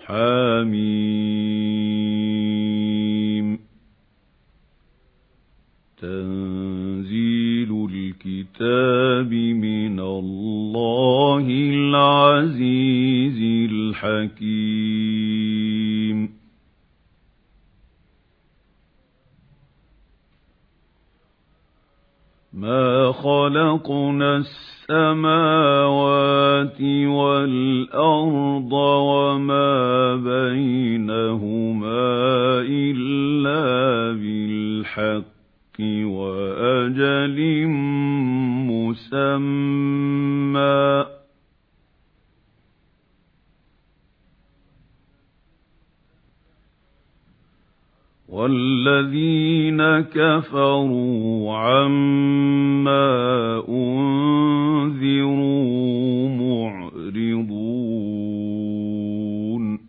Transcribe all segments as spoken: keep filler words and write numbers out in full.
حميم تنزيل الكتاب من الله العزيز الحكيم ما خلقنا السماوات والأرض وما بينهما إلا بالحق وأجل مسمى والذين كفروا عما أنذروا معرضون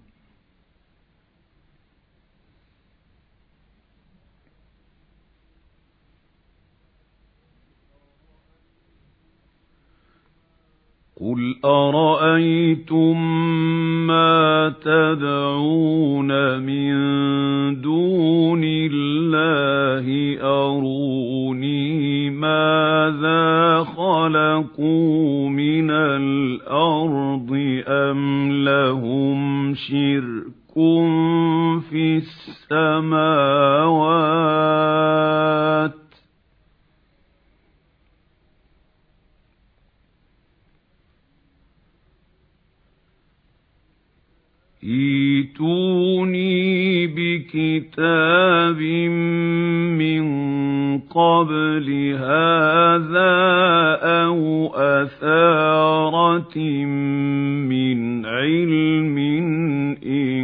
قل أرأيتم ما تدعون من دون الله أروني ماذا خلقوا من الأرض أم لهم شرك في السماوات ائتوني بكتاب من قبل هذا أو أثارة من علم إن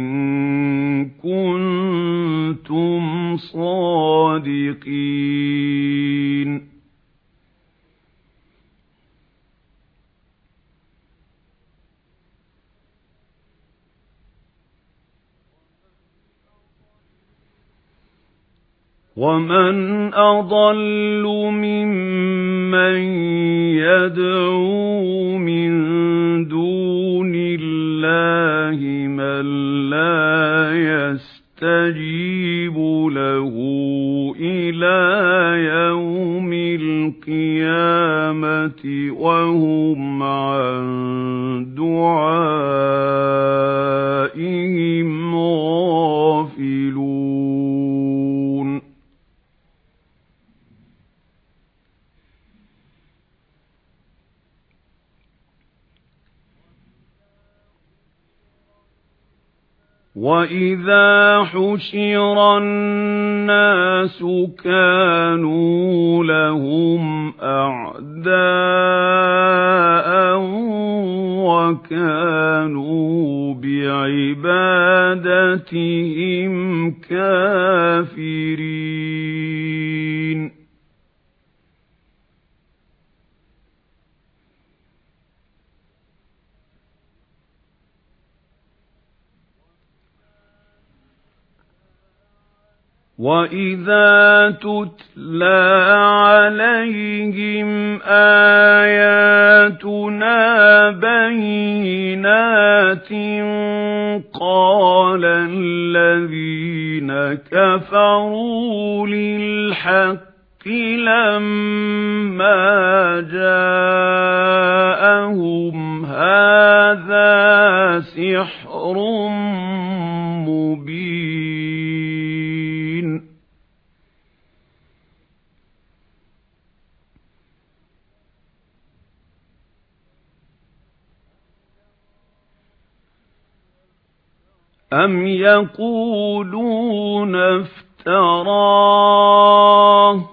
كنتم صادقين ومن أضل ممن يدعو من دون الله من لا يستجيب له إلى يوم القيامة وهم عن دعائهم غافلون وَإِذَا حُشِرَ النَّاسُ كَانُوا لَهُمْ أَعْدَاءً وَكَانُوا بِعِبَادَتِهِمْ كَافِرِينَ وَإِذَا تُتْلَى عَلَيْهِمْ آيَاتُنَا بَيِّنَاتٍ قَالَ الَّذِينَ كَفَرُوا لِلْحَقِّ لَمَّا جَاءَهُمْ هَذَا سِحْرٌ مُبِينٌ أَمْ يَقُولُونَ افْتَرَاهُ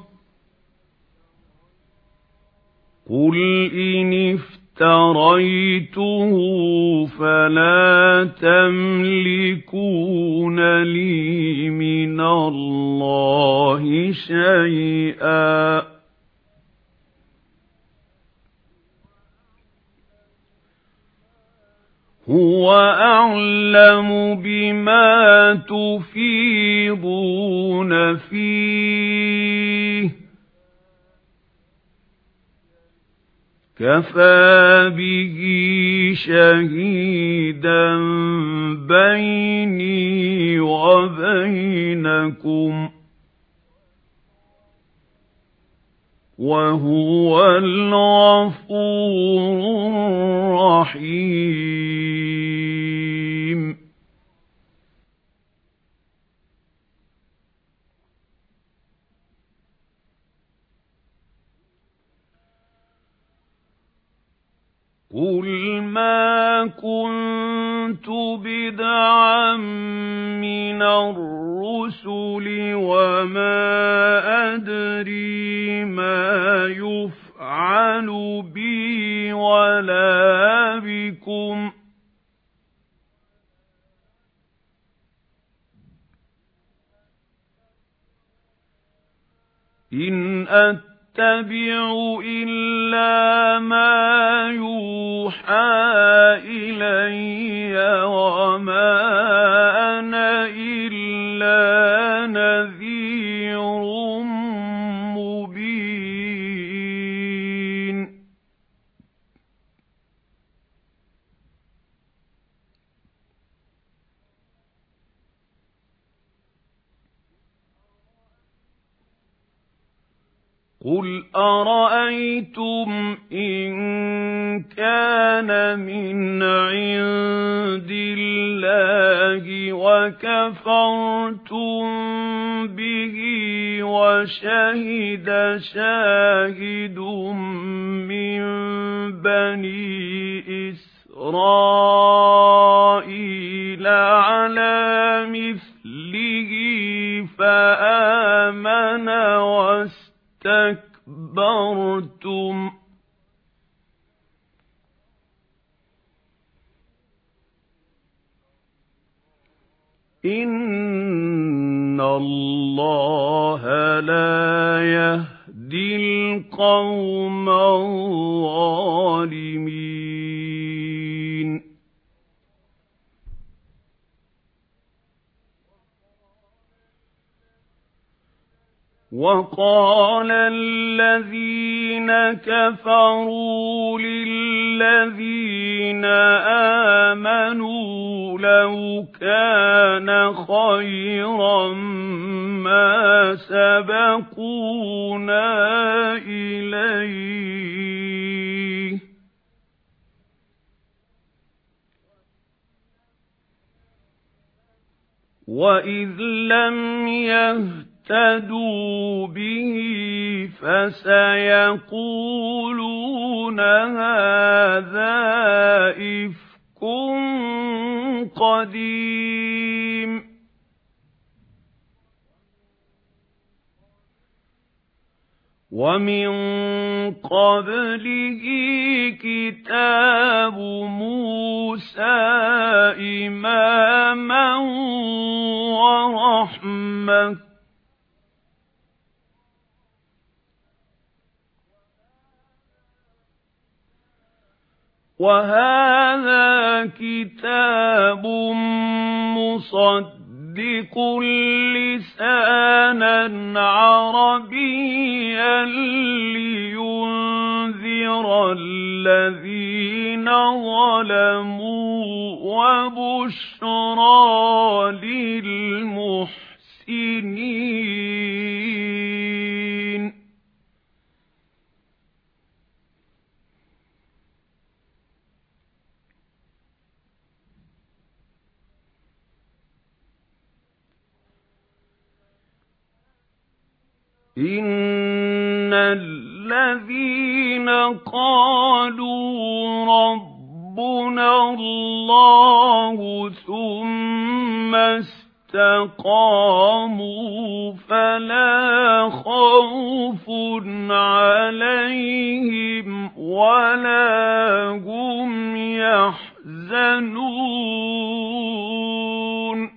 قُلْ إِنِ افْتَرَيْتُهُ فَلَا تَمْلِكُونَ لِي مِنَ اللَّهِ شَيْئًا هُوَ أَعْلَمُ بِمَا تُفِيضُونَ فِيهِ كَفَى بِهِ شَهِيدًا بيني وبينكم وهو الغفور الرحيم. قُلْ مَا كُنتُ بِدْعًا مِنَ الرُّسُلِ وَمَا أَدْرِي مَا يُفْعَلُ بِي وَلَا بِكُمْ ۖ إِنْ أَتَّبِعُ إِلَّا مَا يُوحَىٰ إِلَيَّ وَمَا أَنَا إِلَّا نَذِيرٌ مُّبِينٌ. قُلْ أَرَأَيْتُمْ إِن كَانَ مِنْ عِندِ اللَّهِ وَكَفَرْتُم بِهِ وَشَهِدَ شَاهِدٌ مِّن بَنِي إِسْرَائِيلَ عَلَىٰ مِثْلِهِ فَآمَنَ وَاسْتَكْبَرْتُمْ ۖ إِنَّ اللَّهَ لَا يَهْدِي الْقَوْمَ الظَّالِمِينَ. وَقَالَ الَّذِينَ كَفَرُوا لِلَّذِينَ آمَنُوا لَوْ كَانَ خَيْرًا مَّا سَبَقُونَا إِلَيْهِ وَإِذْ لَمْ يَهْتَدُوا بِهِ فَسَيَقُولُونَ هَٰذَا إِفْكٌ قَدِيمٌ. وَمِن قَبْلِهِ كِتَابُ مُوسَىٰ إِمَامًا وَرَحْمَةً ۚ وَهَٰذَا كِتَابٌ مُّصَدِّقٌ لِّسَانًا عَرَبِيًّا لِّيُنذِرَ الَّذِينَ ظَلَمُوا وَبُشْرَىٰ لِلْمُحْسِنِينَ. إِنَّ الَّذِينَ قَالُوا رَبُّنَا اللَّهُ ثُمَّ اسْتَقَامُوا فَلَا خَوْفٌ عَلَيْهِمْ وَلَا هُمْ يَحْزَنُونَ.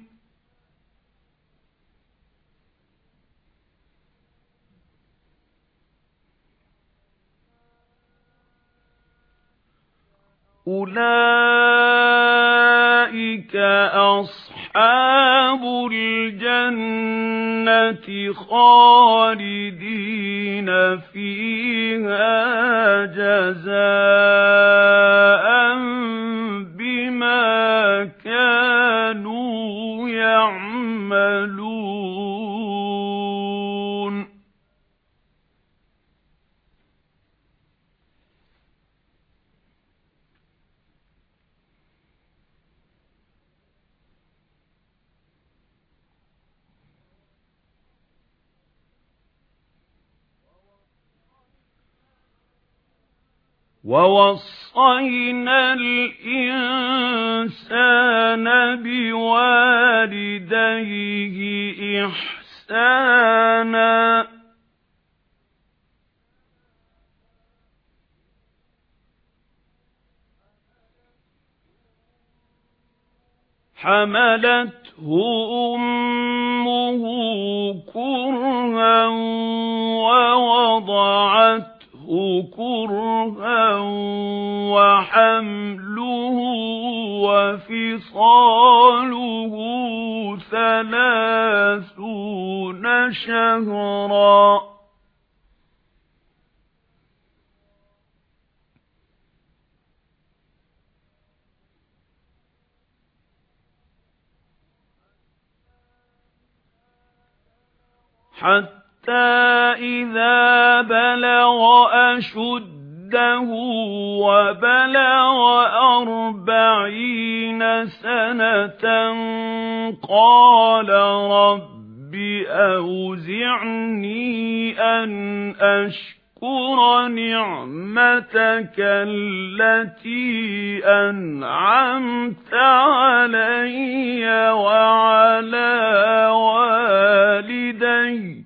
أُولَٰئِكَ أَصْحَابُ الْجَنَّةِ خَالِدِينَ فِيهَا جَزَاءً بِمَا كَانُوا وَوَصَّيْنَا الْإِنسَانَ بِوَالِدَيْهِ إِحْسَانًا حَمَلَتْهُ أُمُّهُ كُرْهًا وَوَضَعَتْهُ كُرْهًا وَحَمْلُهُ وَفِصَالُهُ ثَلَاثُونَ شَهْرًا حَتَّى إِذَا بَلَغَ أَشُدَّهُ وَبَلَغَ أَرْبَعِينَ سَنَةً قَالَ رَبِّ أَوْزِعْنِي أَنْ أَشْكُرَ نِعْمَتَكَ الَّتِي أَنْعَمْتَ عَلَيَّ وَعَلَى وَالِدَيَّ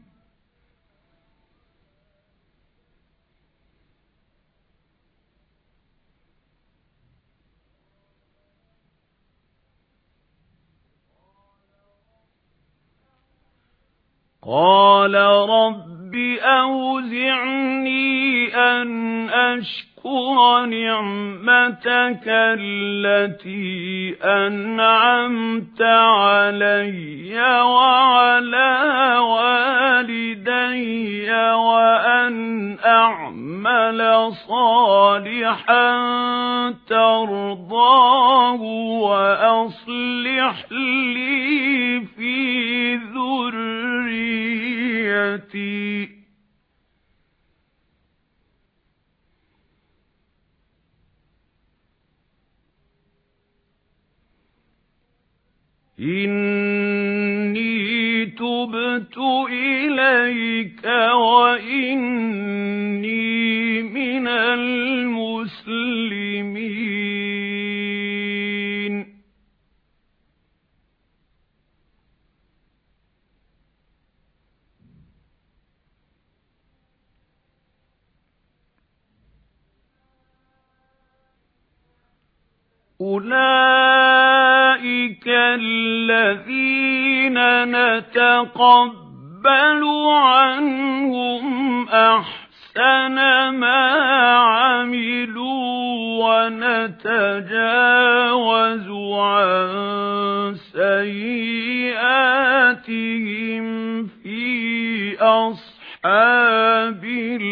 قَالَ رَبِّ أَوْزِعْنِي أَنْ أَشْكُرَ نِعْمَتَكَ الَّتِي أَنْعَمْتَ عَلَيَّ وَعَلَى وَالِدَيَّ وَأَنْ أَعْمَلَ صَالِحًا تَرْضَاهُ وَأَصْلِحْ لِي فِي ذُرِّيَّتِي إِنِّي تُبْتُ إِلَيْكَ وَإِنِّي مِنَ الْمُسْلِمِينَ أُولَئِكَ الَّذِينَ نَتَقَبَّلُ عَنْهُمْ أَحْسَنَ مَا عَمِلُوا وَنَتَجَاوَزُ عَنْ سَيِّئَاتِهِمْ فِي أَصْحَابِ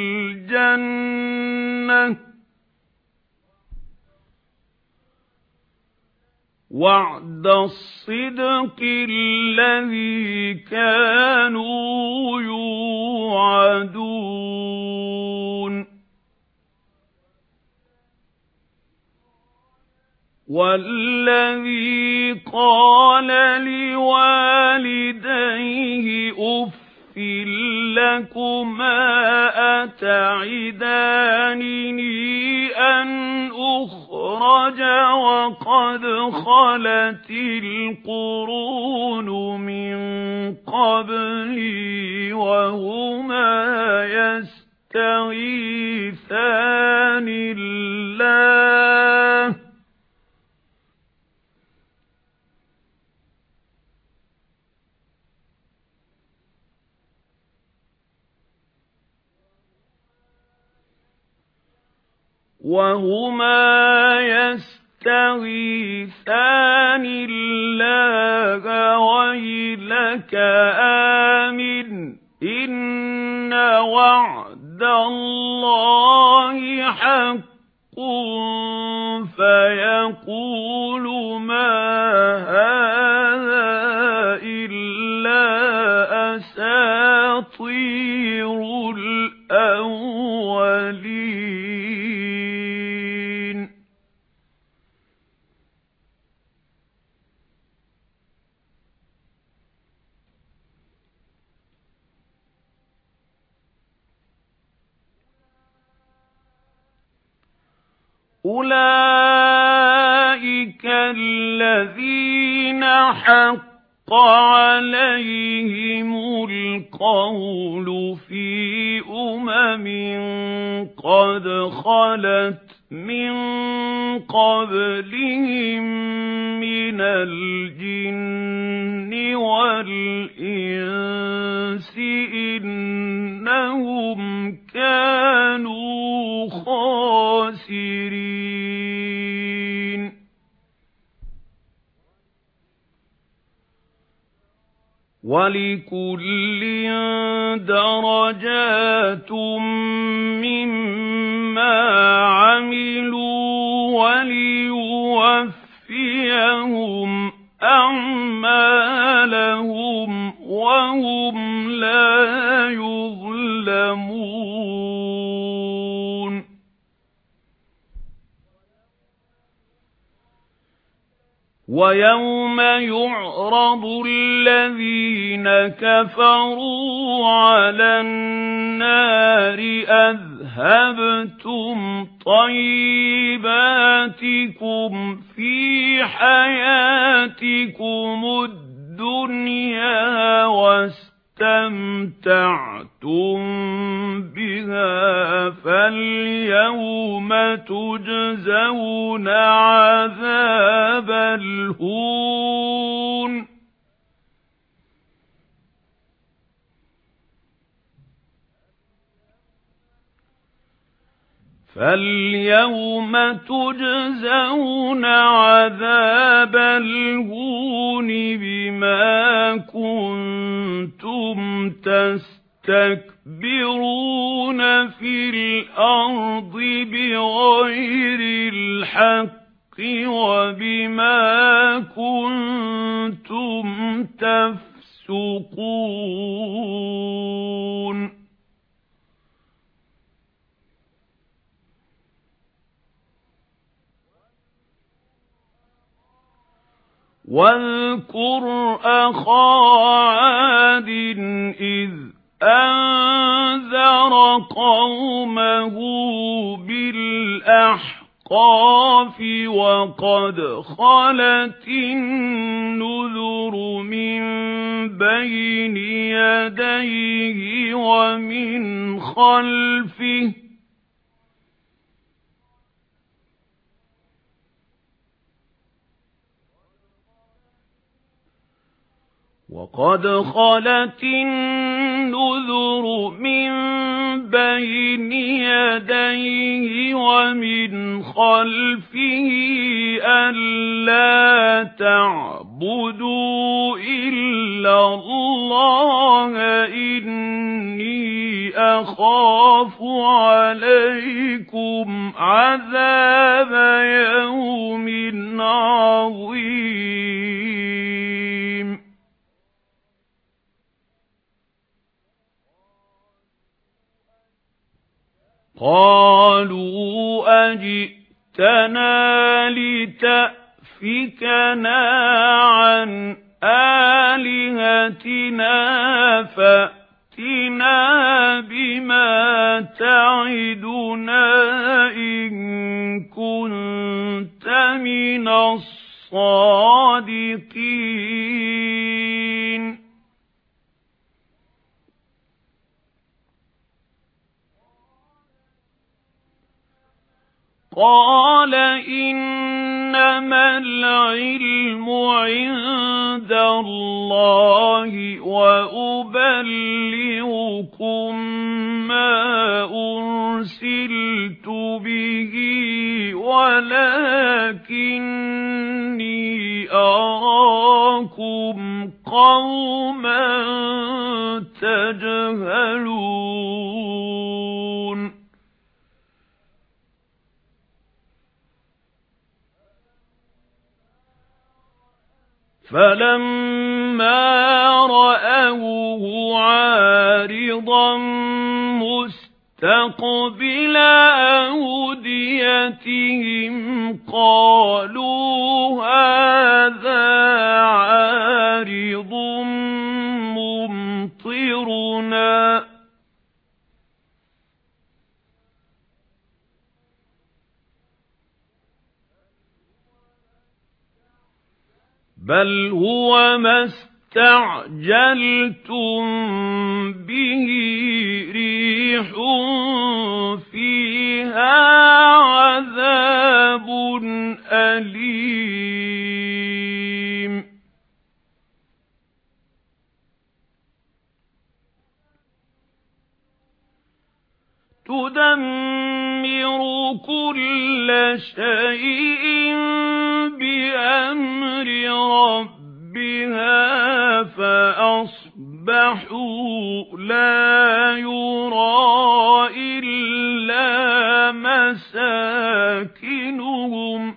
الْجَنَّةِ وَعْدَ الصِّدْقِ الَّذِي كَانُوا يُوعَدُونَ وَالَّذِي قَالَ لِوَالِدَيْهِ أُفٍّ لَكُمَا أَتَعِدَانِنِي أَنْ أُخْرَجَ وَقَدْ خَلَتِ الْقُرُونُ مِنْ قَبْلِي وَهُمَا يَسْتَغِيثَانِ اللَّهَ وَهُمَا يَسْتَغِيثَانِ اللَّهَ وَيْلَكَ آمِنْ إِنَّ وَعْدَ اللَّهِ حَقٌّ فَيَقُولُ مَا هَذَا إِلَّا أَسَاطِيرُ الْأَوَّلِينَ أُولَئِكَ الَّذِينَ حَقَّ عَلَيْهِمُ الْقَوْلُ فِي أُمَمٍ قَدْ خَلَتْ مِنْ قَبْلِهِمْ مِنَ الْجِنِّ وَالْإِنسِ إِنَّهُمْ كَانُوا خَاسِرِينَ. وَلِكُلٍّ دَرَجَاتٌ مِّمَّا عَمِلُوا وَلِيُوَفِّيَهُمْ أَعْمَالَهُمْ وَهُمْ لَا يُظْلَمُونَ. وَيَوْمَ يُعْرَضُ الَّذِينَ كَفَرُوا عَلَى النَّارِ أَذْهَبْتُمْ طَيِّبَاتِكُمْ فِي حَيَاتِكُمُ الدُّنْيَا وَاسْتَمْتَعْتُمْ بِهَا فَالْيَوْمَ تُجْزَوْنَ عَذَابَ الْهُونِ فَالْيَوْمَ تُجْزَوْنَ عَذَابَ الْهُونِ بِمَا كُنتُمْ تَسْتَكْبِرُونَ فِي الْأَرْضِ بِغَيْرِ الْحَقِّ وَبِمَا كُنتُمْ تَفْسُقُونَ. وَاذْكُرْ أَخَا عَادٍ إِذْ أَنذَرَ قَوْمَهُ بِالْأَحْقَافِ وَقَدْ خَلَتِ النُّذُرُ مِنْ بَيْنِ يَدَيْهِ وَمِنْ خَلْفِهِ وَقَدْ خَلَتِ النُّذُرُ مِنْ بَيْنِ يَدَيْهِ وَمِنْ خَلْفِهِ أَلَّا تَعْبُدُوا إِلَّا اللَّهَ إِنِّي أَخَافُ عَلَيْكُمْ عَذَابَ يَوْمٍ عَظِيمٍ. قَالُوا أَجِئْتَنَا لِتَأْفِكَنَا عَنْ آلِهَتِنَا فَأْتِنَا بِمَا تَعِدُنَا إِن كُنتَ مِنَ الصَّادِقِينَ. قَالَ إِنَّمَا الْعِلْمُ عِندَ اللَّهِ وَأُبَلِّغُكُم مَّا أُرْسِلْتُ بِهِ وَلَكِنِّي أَرَاكُمْ قَوْمًا تَجْهَلُونَ. فَلَمَّا رَأَوْهُ عَارِضًا مُسْتَقْبِلَ أَوْدِيَتِهِمْ قَالُوا هَذَا عَارِضٌ مُمْطِرُنَا بل هو ما استعجلتم به ريح فيها عذاب أليم تدمر كل شيء بأمر ربها فأصبحوا لا يرى إلا مساكنهم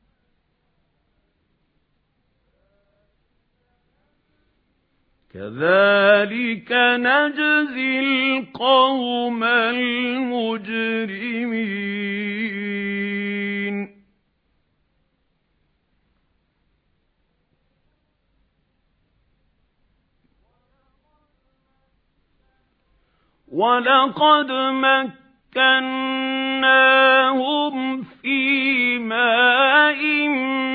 كذلك نجزي القوم المجرمين ولقد مكناهم في ماء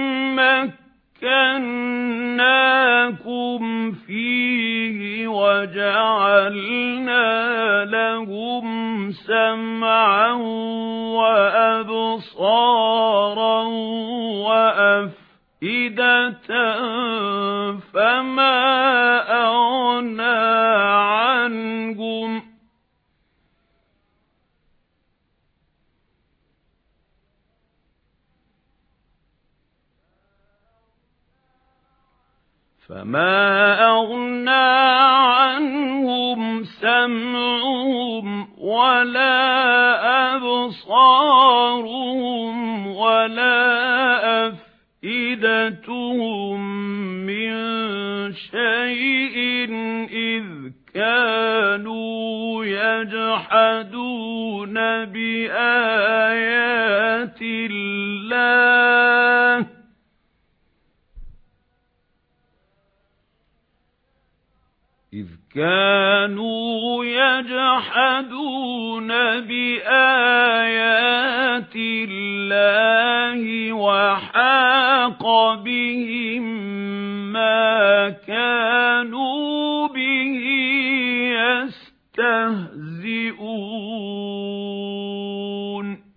مكناكم فيه وجعلنا لهم سمعا وأبصارا وأفئدة فما أغنى عنهم فما أغنى عنهم سمعهم ولا أبصارهم ولا أفئدتهم من شيء إذ كانوا يجحدون بآيات الله إذ كانوا يجحدون بآيات الله وحاق بهم ما كانوا به يستهزئون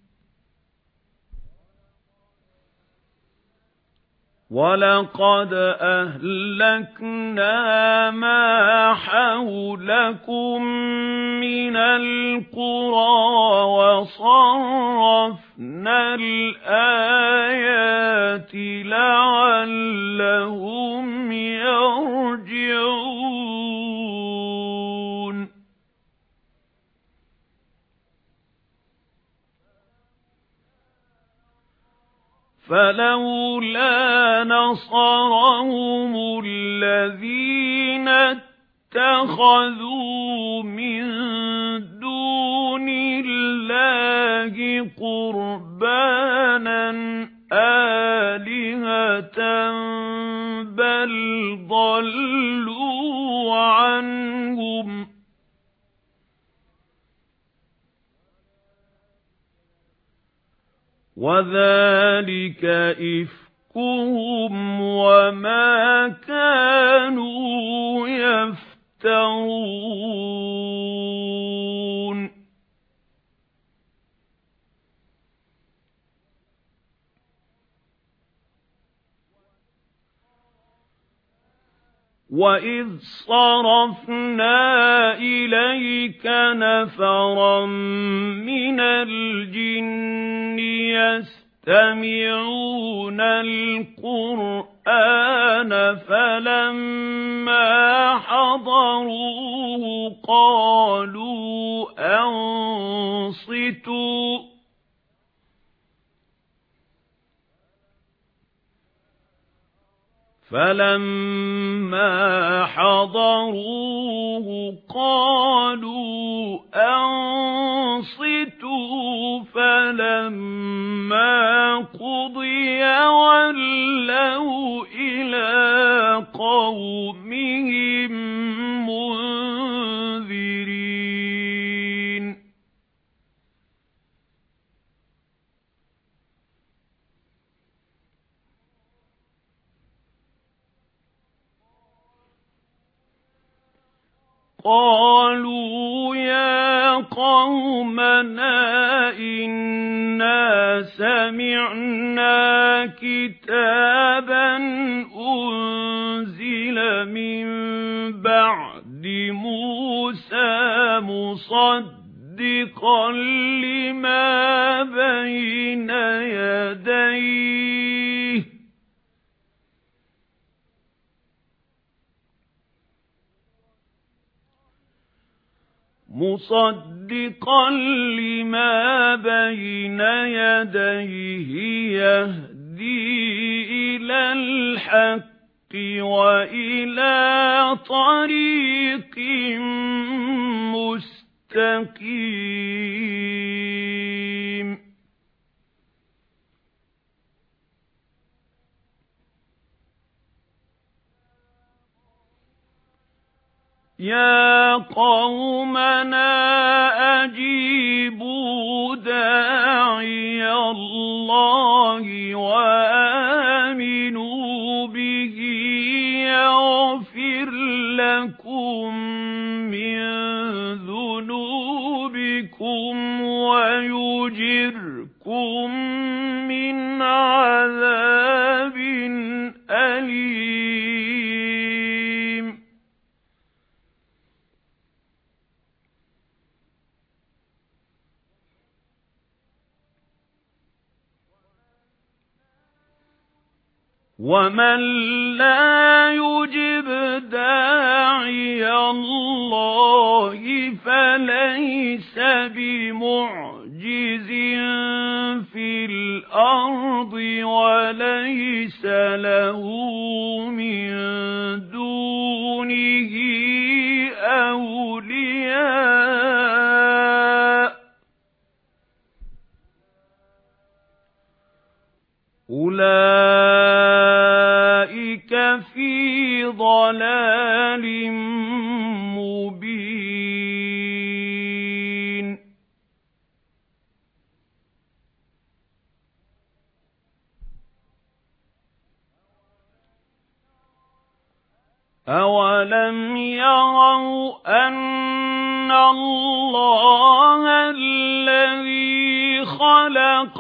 وَلَقَدْ أَهْلَكْنَا مَا حَوْلَكُمْ مِنَ الْقُرَى وَصَرَّفْنَا الْآيَاتِ لَعَلَّهُمْ يَرْجِعُونَ فَلَوْلَا نَصَرَهُمُ الَّذِينَ اتَّخَذُوا مِن دُونِ اللَّهِ قُرْبَانًا آلِهَةً بَلْ ضَلُّوا عَنْهُمْ وَذَلِكَ إِفْكُهُمْ وَمَا كَانُوا يَفْتَرُونَ وَإِذْ صَرَفْنَا إِلَيْكَ نَفَرًا مِنَ الْجِنِّ يَسْتَمِعُونَ الْقُرْآنَ فَلَمَّا حَضَرُوهُ قَالُوا أَنصِتُوا فَلَمَّا حَضَرُوهُ قَالُوا أَنصِتُوا فَلَمَّا قُضِيَ وَلَّوْا إِلَى قَوْمِهِمْ مُنذِرِينَ قالوا يا قومنا إنا سمعنا كتابا أنزل من بعد موسى مصدقا لما بين يديه مصدقا لما بين يديه يهدي إلى الحق وإلى طريق مستقيم يا قومنا أجيبوا داعي الله وآمنوا به يغفر لكم من ذنوبكم ويجركم من عذاب أليم ومن لا يجب داعي الله فليس بمعجز في الأرض وليس له من دونه أولياء أولئك في ضلال مبين أولم يروا أن الله الذي خلق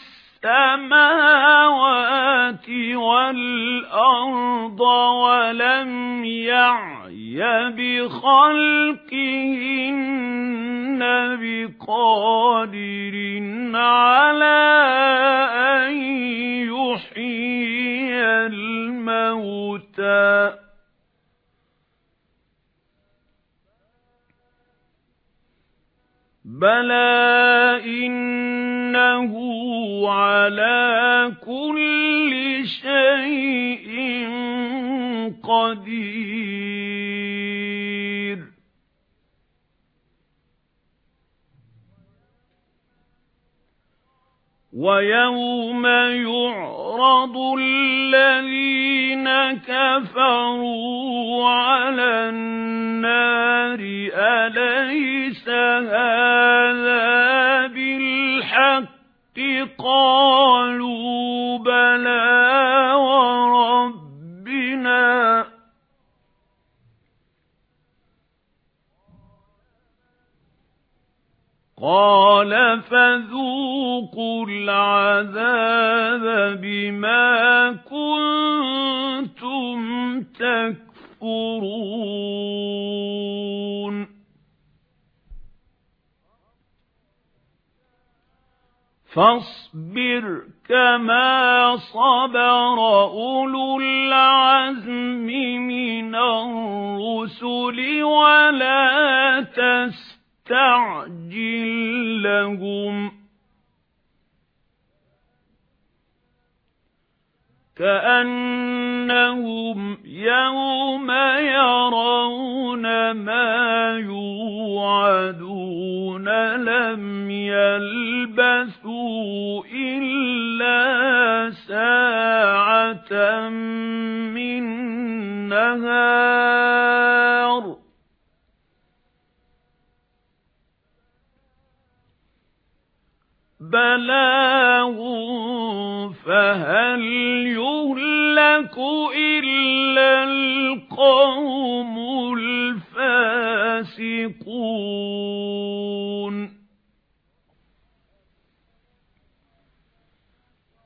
السماوات والأرض ولم يعي بخلقهن بقادر على أن يحيي الموتى بلى إنه على كل شيء قدير ويوم يعرض الذين كفروا على النار أليس هذا بالحق قالوا بلى وربنا قال فذوقوا العذاب بما كنتم تكفرون فاصبر كما صبر أولو العزم من الرسل ولا تستعجل لهم كأنهم يوم يرون ما يوعدون لم يلبثوا إلا ساعة من نهار بلاغ فهل يهلك إلا القوم الفاسقون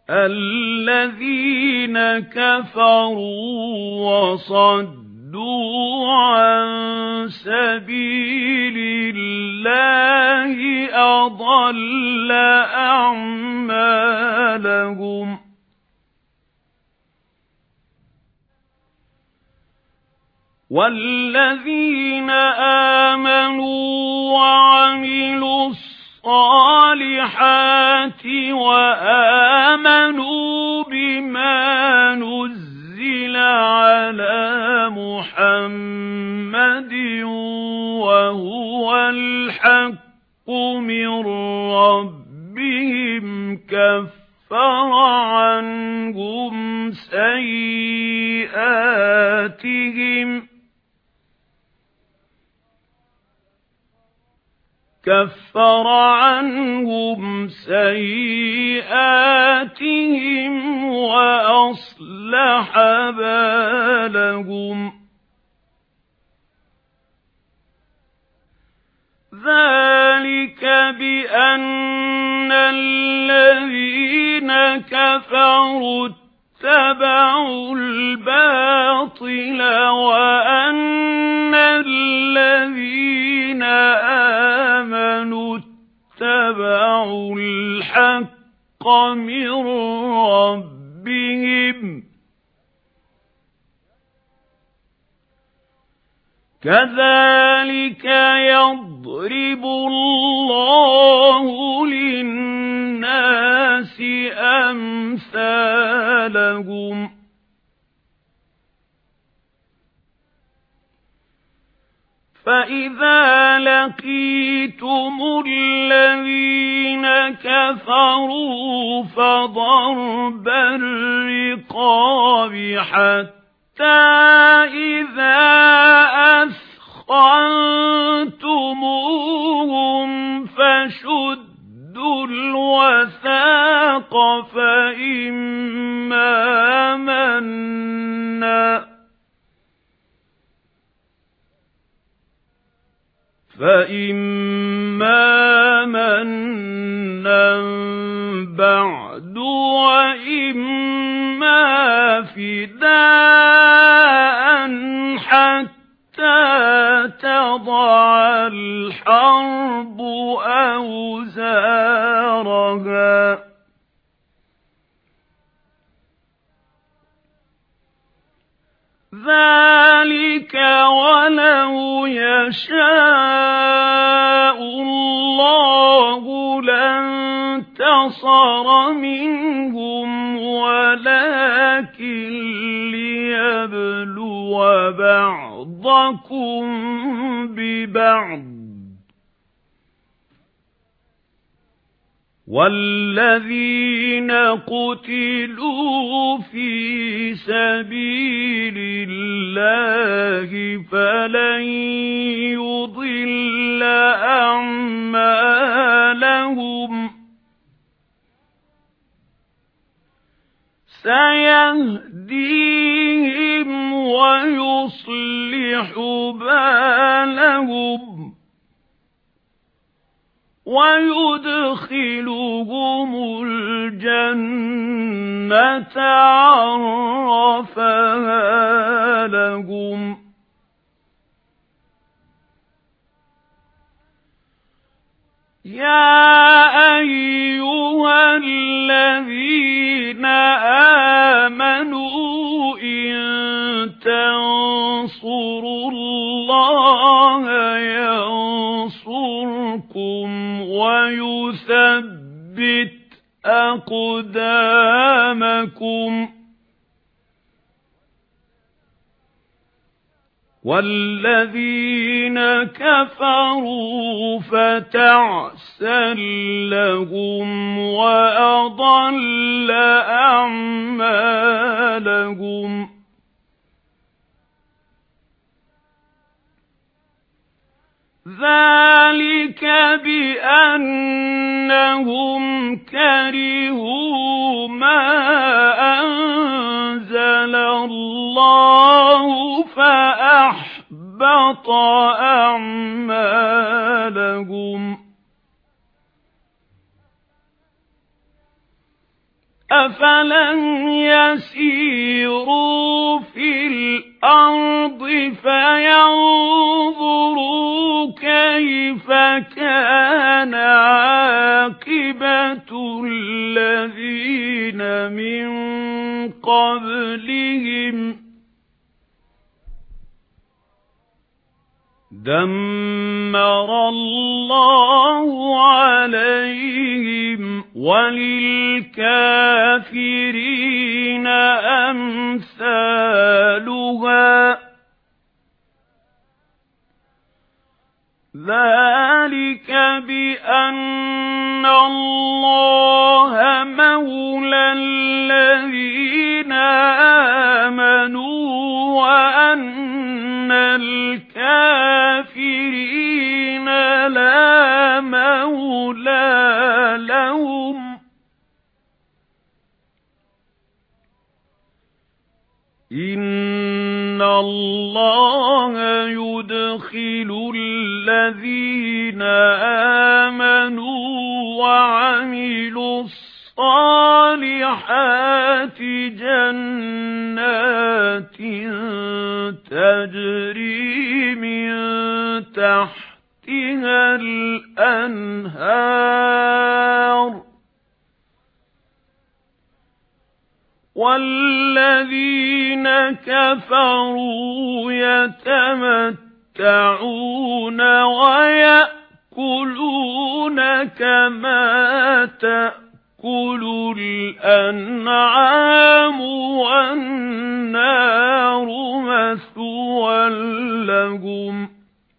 الذين كفروا وصدوا عن سبيل الله أضل أعمالهم والذين آمنوا وعملوا الصالحات وآمنوا بما نزل على محمد وهو الحق من ربهم كفر عنهم سيئاتهم كفر عنهم سيئاتهم وأصلح بالهم ذلك بأن الذين كفروا اتبعوا الباطل وأن الذين آمنوا اتبعوا الحق من ربهم كذلك يضرب الله للناس أمثالهم فإذا لقيتم الذين كفروا فضرب الرقاب حتى إذا أثخنتموهم فشدوا الوثاق فإما منا فإما منا بعد وإما فداء حتى تضع الحرب أوزارها ذلك ولو يشاء الله لانتصر منهم ولكن ليبلو بعضكم ببعض والذين قتلوا في سبيل الله فلن يضل أعمالهم سيهديهم ويصلح بالهم ويدخلهم الجنة عرفها لهم يا أيها الذين آمنوا إن تنصروا الله ينصركم ويثبت أقدامكم والذين كفروا فتعسا لهم وأضل أعمالهم ذلك بأنهم كرهوا ما أنزل الله فأحبط أعمالهم أَفَلَمْ يَسِيرُوا فِي الْأَرْضِ فَيَنظُرُوا كَيْفَ كَانَ عَاقِبَةُ الَّذِينَ مِنْ قَبْلِهِمْ دَمَّرَ اللَّهُ عَلَيْهِمْ وَلِلْكَافِرِينَ أَمْثَالُهَا ذَلِكَ بِأَنَّ اللَّهَ مَوْلَى الَّذِينَ آمَنُوا وَأَنَّ الْكَافِرِينَ لَا مَوْلَى لَهُمْ إِنَّ اللَّهَ يُدْخِلُ الَّذِينَ آمَنُوا وَعَمِلُوا الصَّالِحَاتِ جَنَّاتٍ تَجْرِي مِن تَحْتِهَا الْأَنْهَارُ وَالَّذِينَ كَفَرُوا يَتَمَتَّعُونَ وَيَأْكُلُونَ كَمَا تَأْكُلُ الْأَنْعَامُ وَالنَّارُ مَثْوًى لَهُمْ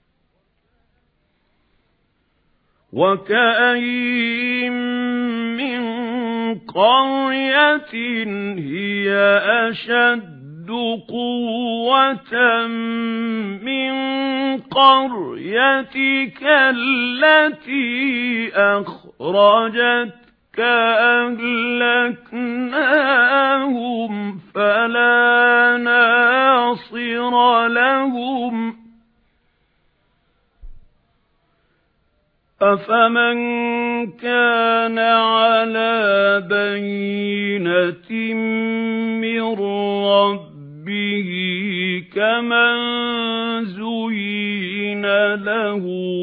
وَكَأَيِّن مِّن قَرْيَةٍ هِيَ أَشَدُّ قُوَّةً مِّن قَرْيَتِكَ الَّتِي أَخْرَجَتْكَ أَهْلَكْنَاهُمْ فَلَا نَاصِرَ لَهُمْ أَفَمَنْ كَانَ عَلَى بَيِّنَةٍ مِّن رَّبِّهِ كَمَنْ زُيِّنَ لَهُ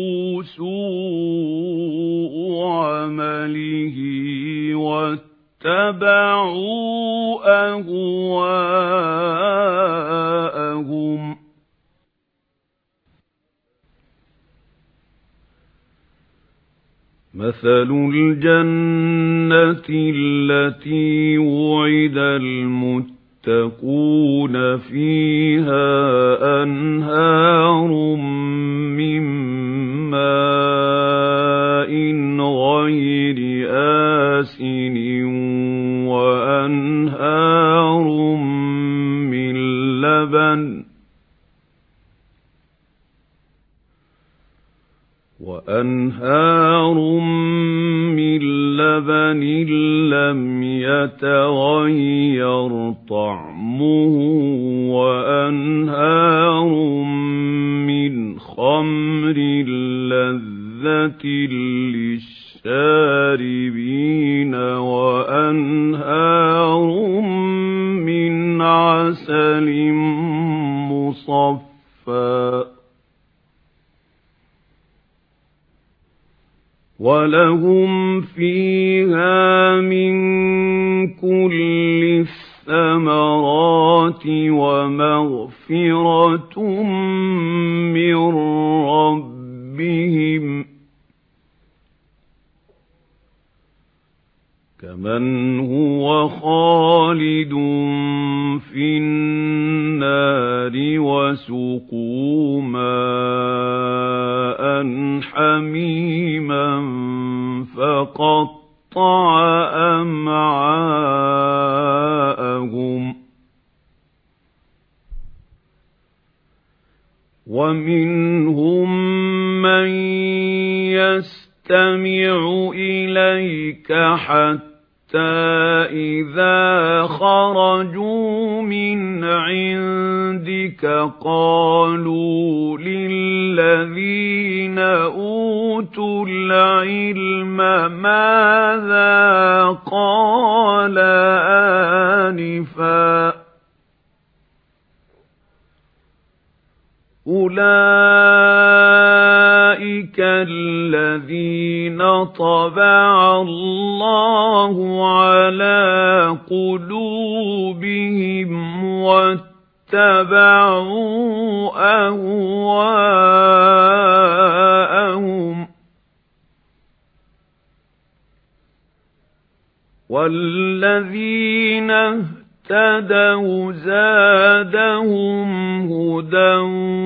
سُوءُ عَمَلِهِ وَاتَّبَعُوا أَهْوَاءَهُمْ مَثَلُ الْجَنَّةِ الَّتِي وُعِدَ الْمُتَّقُونَ فِيهَا أَنْهَارٌ مِّن مَّاءٍ غَيْرِ آسِنٍ وَأَنْهَارٌ مِّن لَّبَنٍ وَأَنْهَارٌ مِّن لَّبَنٍ لَّمْ يَتَغَيَّرْ طَعْمُهُ وَأَنْهَارٌ مِّنْ خَمْرٍ لَّذَّةٍ لِّلشَّارِبِينَ وَأَنْهَارٌ مِّنْ عَسَلٍ مُّصَفًّى وَلَهُمْ فِيهَا مِن كُلِّ الثَّمَرَاتِ وَمَغْفِرَةٌ مِّن رَّبِّهِمْ كَمَنْ هُوَ خَالِدٌ فِي النَّارِ وَسُقُوا مَاءً حَمِيمًا فَقَطَّعَ أَمْعَاءَهُمْ وَمِنْهُمْ مَنْ يَسْتَمِعُ إِلَيْكَ حَتَّى إِذَا خَرَجُوا مِنْ عِنْدِكَ قَالُوا لِلَّذِينَ أُوتُوا الْعِلْمَ مَاذَا قَالَ آنِفًا أُولَئِكَ الَّذِينَ طَبَعَ اللَّهُ عَلَى قُلُوبِهِمْ وَاتَّبَعُوا أَهْوَاءَهُمْ وَالَّذِينَ اهْتَدَوْا زَادَهُمْ هُدًى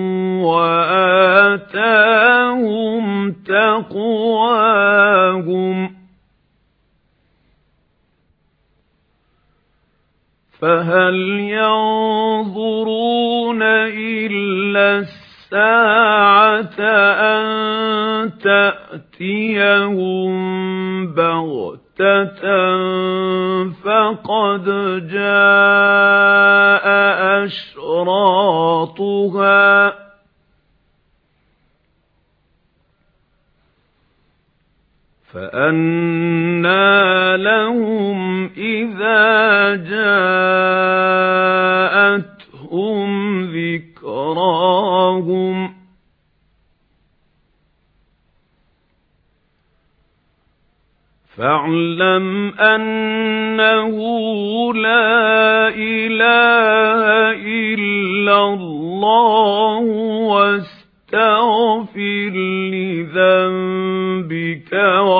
وَآتَاهُمْ تَقْوَاهُمْ فَهَلْ يَنظُرُونَ إِلَّا السَّاعَةَ أَن تَأْتِيَهُم بَغْتَةً فَقَدْ جَاءَ أَشْرَاطُهَا فَأَنَّىٰ لَهُمْ إِذَا جَاءَتْهُمْ ذِكْرَاهُمْ فَاعْلَمْ أَنَّهُ لَا إِلَٰهَ إِلَّا اللَّهُ وَاسْتَغْفِرْ لِذَنبِكَ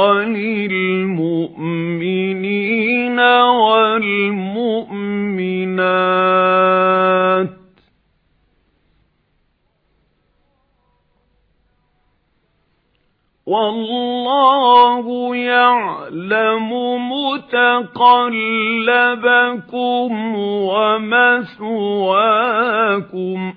وَلِلْمُؤْمِنِينَ وَالْمُؤْمِنَاتِ وَاللَّهُ يَعْلَمُ مُتَقَلَّبَكُمْ وَمَثْوَاكُمْ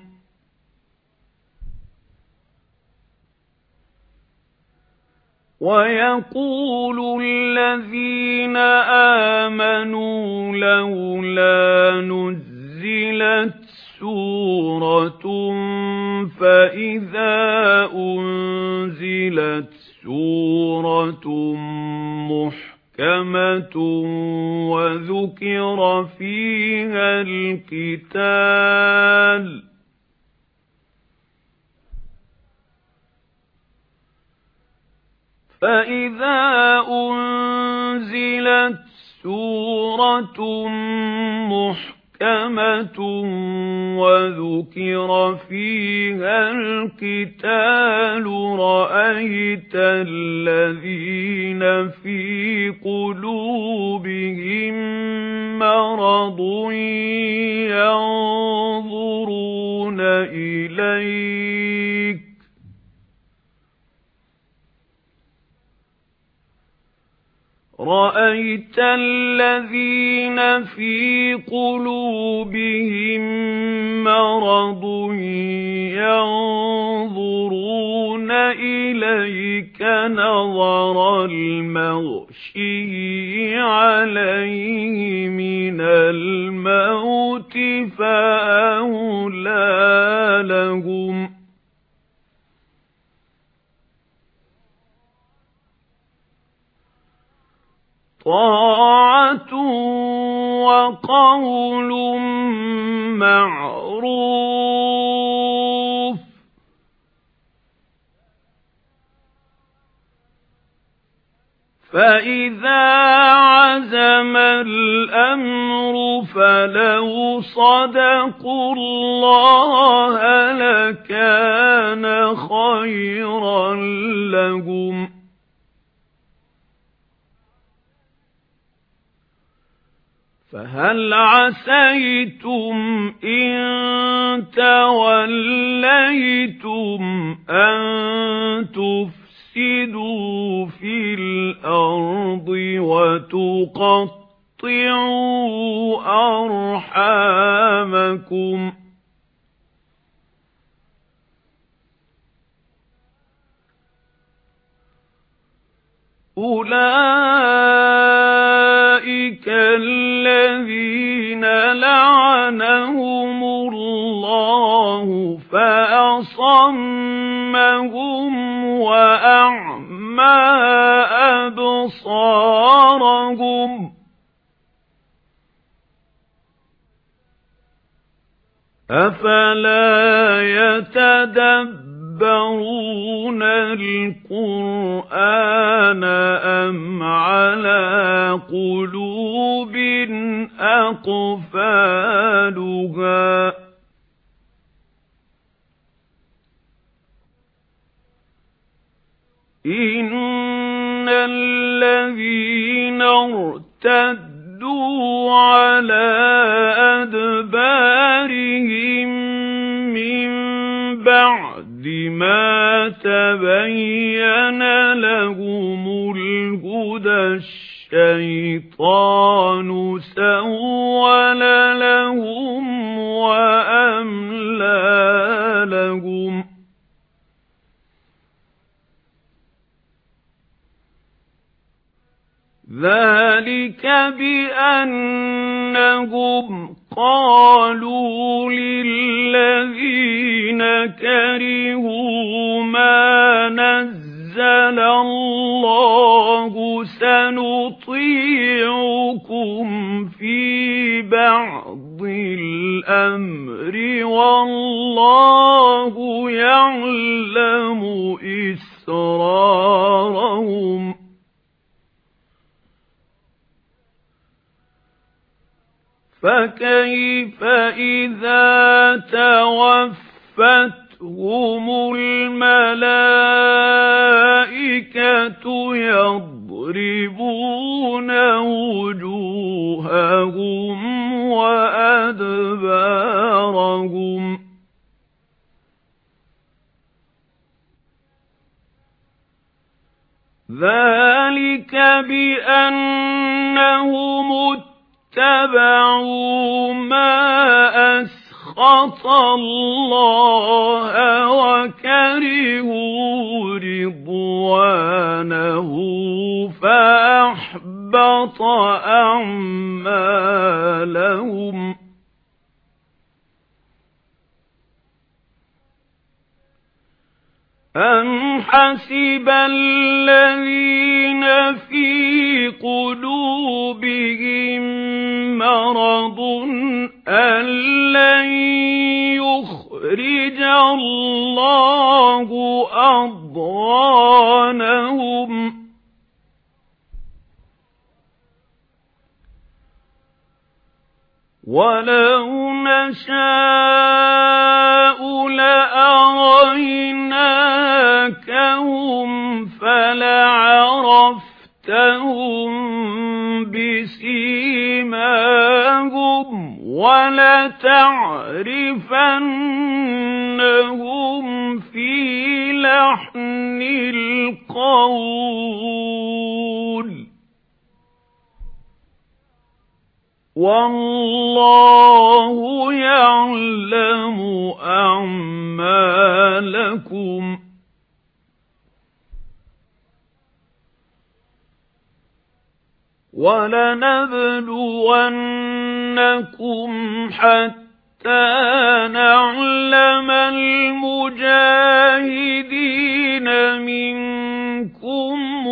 وَيَقُولُ الَّذِينَ آمَنُوا لَوْلَا نُزِّلَتْ سُورَةٌ فَإِذَا أُنزِلَتْ سُورَةٌ مُحْكَمَةٌ وَذُكِرَ فِيهَا الْقِتَالُ فَإِذَا أُنزِلَتْ سُورَةٌ مُحْكَمَةٌ وَذُكِرَ فِيهَا الْقِتَالُ رَأَيْتَ الَّذِينَ فِي قُلُوبِهِم مَّرَضٌ يَنظُرُونَ إِلَيْكَ رَأَيْتَ الَّذِينَ فِي قُلُوبِهِم مَّرَضٌ يَنظُرُونَ إِلَيْكَ نَظَرَ الْمَغْشِيِّ عَلَيْهِ مِنَ الْمَوْتِ فَأَوْلَىٰ لَهُمْ طَاعَةٌ وَقَوْلٌ مَّعْرُوفٌ فَإِذَا عَزَمَ الْأَمْرُ فَلَوْ صَدَقُوا اللَّهَ لَكَانَ خَيْرًا لَّهُمْ فَهَلْ عَسَيْتُمْ إِن تَوَلَّيْتُمْ أَن تُفْسِدُوا فِي الْأَرْضِ وَتُقَطِّعُوا أَرْحَامَكُمْ أُولَئِكَ الَّذِينَ لَعَنَهُمُ اللَّهُ فَأَصَمَّهُمْ وَأَعْمَى أَبْصَارَهُمْ أَفَلَا يَتَدَبَّرُونَ الْقُرْآنَ أَمْ عَلَى قُلُوبٍ أَقْفَالُهَا إِنَّ الَّذِينَ ارْتَدُّوا عَلَى أَدْبَارِهِمْ مِنْ بَعْدِ مَا تَبَيَّنَ لَهُمُ الْهُدَى الشَّيْطَانُ سَوَّلَ لَهُمْ وَأَمْلَى لَهُمْ ذَلِكَ بِأَنَّهُمْ قَالُوا لِلَّذِينَ كَرِهُوا مَا نَزَّلَ اللَّهُ سَنُطِيعُكُمْ فِي بَعْضِ الْأَمْرِ وَاللَّهُ يَعْلَمُ إِسْرَارَهُمْ فَكَيْفَ إِذَا تَوَفَّتْهُمُ الْمَلَائِكَةُ يَضْرِبُونَ وُجُوهَهُمْ وَأَدْبَارَهُمْ ذَلِكَ بِأَنَّهُمُ اتَّبَعُوا مَا أَسْخَطَ اللَّهَ وَكَرِهُوا رِضْوَانَهُ فَأَحْبَطَ أَعْمَالَهُمْ أَمْ حَسِبَ الَّذِينَ فِي قُلُوبِهِم مَّرَضٌ أَن لَّن يُخْرِجَ اللَّهُ أَضْغَانَهُمْ وَلَوْ نَشَاءُ لَأَرَيْنَاكَهُمْ فَلَعَرَفْتَهُم بِسِيمَاهُمْ وَلَتَعْرِفَنَّهُمْ فِي لَحْنِ الْقَوْلِ وَاللَّهُ يَعْلَمُ أَعْمَالَكُمْ وَلَنَبْلُوَنَّكُمْ حَتَّى نَعْلَمَ الْمُجَاهِدِينَ مِنكُمْ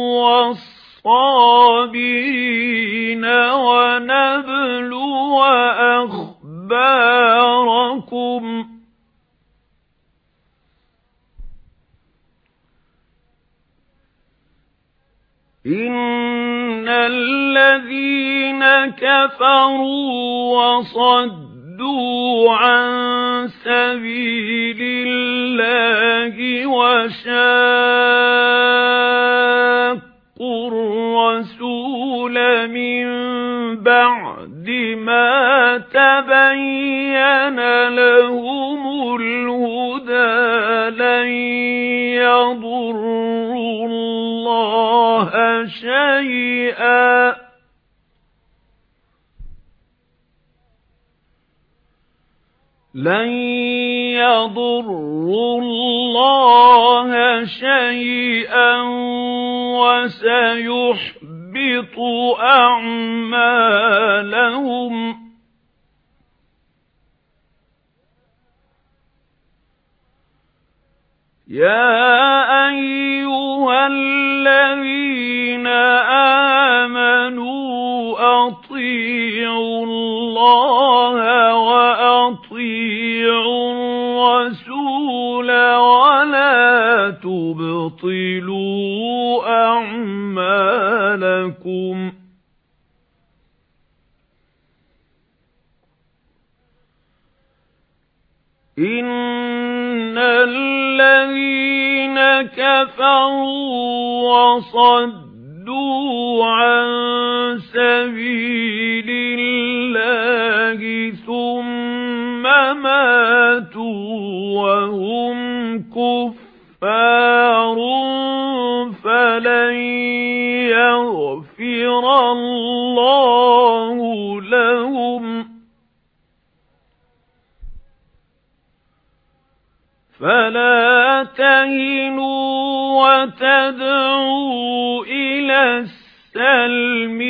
وَالصَّابِرِينَ وَنَبْلُوَ أَخْبَارَكُمْ إِنَّ الَّذِينَ كَفَرُوا وَصَدُّوا عَن سَبِيلِ اللَّهِ وَشَاقُّوا الرَّسُولَ مِن بَعْدِ مَا تَبَيَّنَ لَهُمُ الْهُدَى لَن يَضُرُّوا اللَّهَ شَيْئًا لَن يَضُرُّوا اللَّهَ شَيْئًا وَسَيُحْبِطُ أَعْمَالَهُمْ يَا أَيُّهَا الَّذِينَ آمَنُوا أَطِيعُوا اللَّهَ وَأَطِيعُوا الرَّسُولَ وَلَا تُبْطِلُوا أَعْمَالَكُمْ إِنَّ الَّذِينَ كَفَرُوا وَصَدُّوا عَن سَبِيلِ اللَّهِ ثُمَّ مَاتُوا وَهُمْ كُفَّارٌ فَلَن يَغْفِرَ اللَّهُ لَهُمْ فَلَا تَهِنُوا وَتَدْعُوا إِلَى السَّلْمِ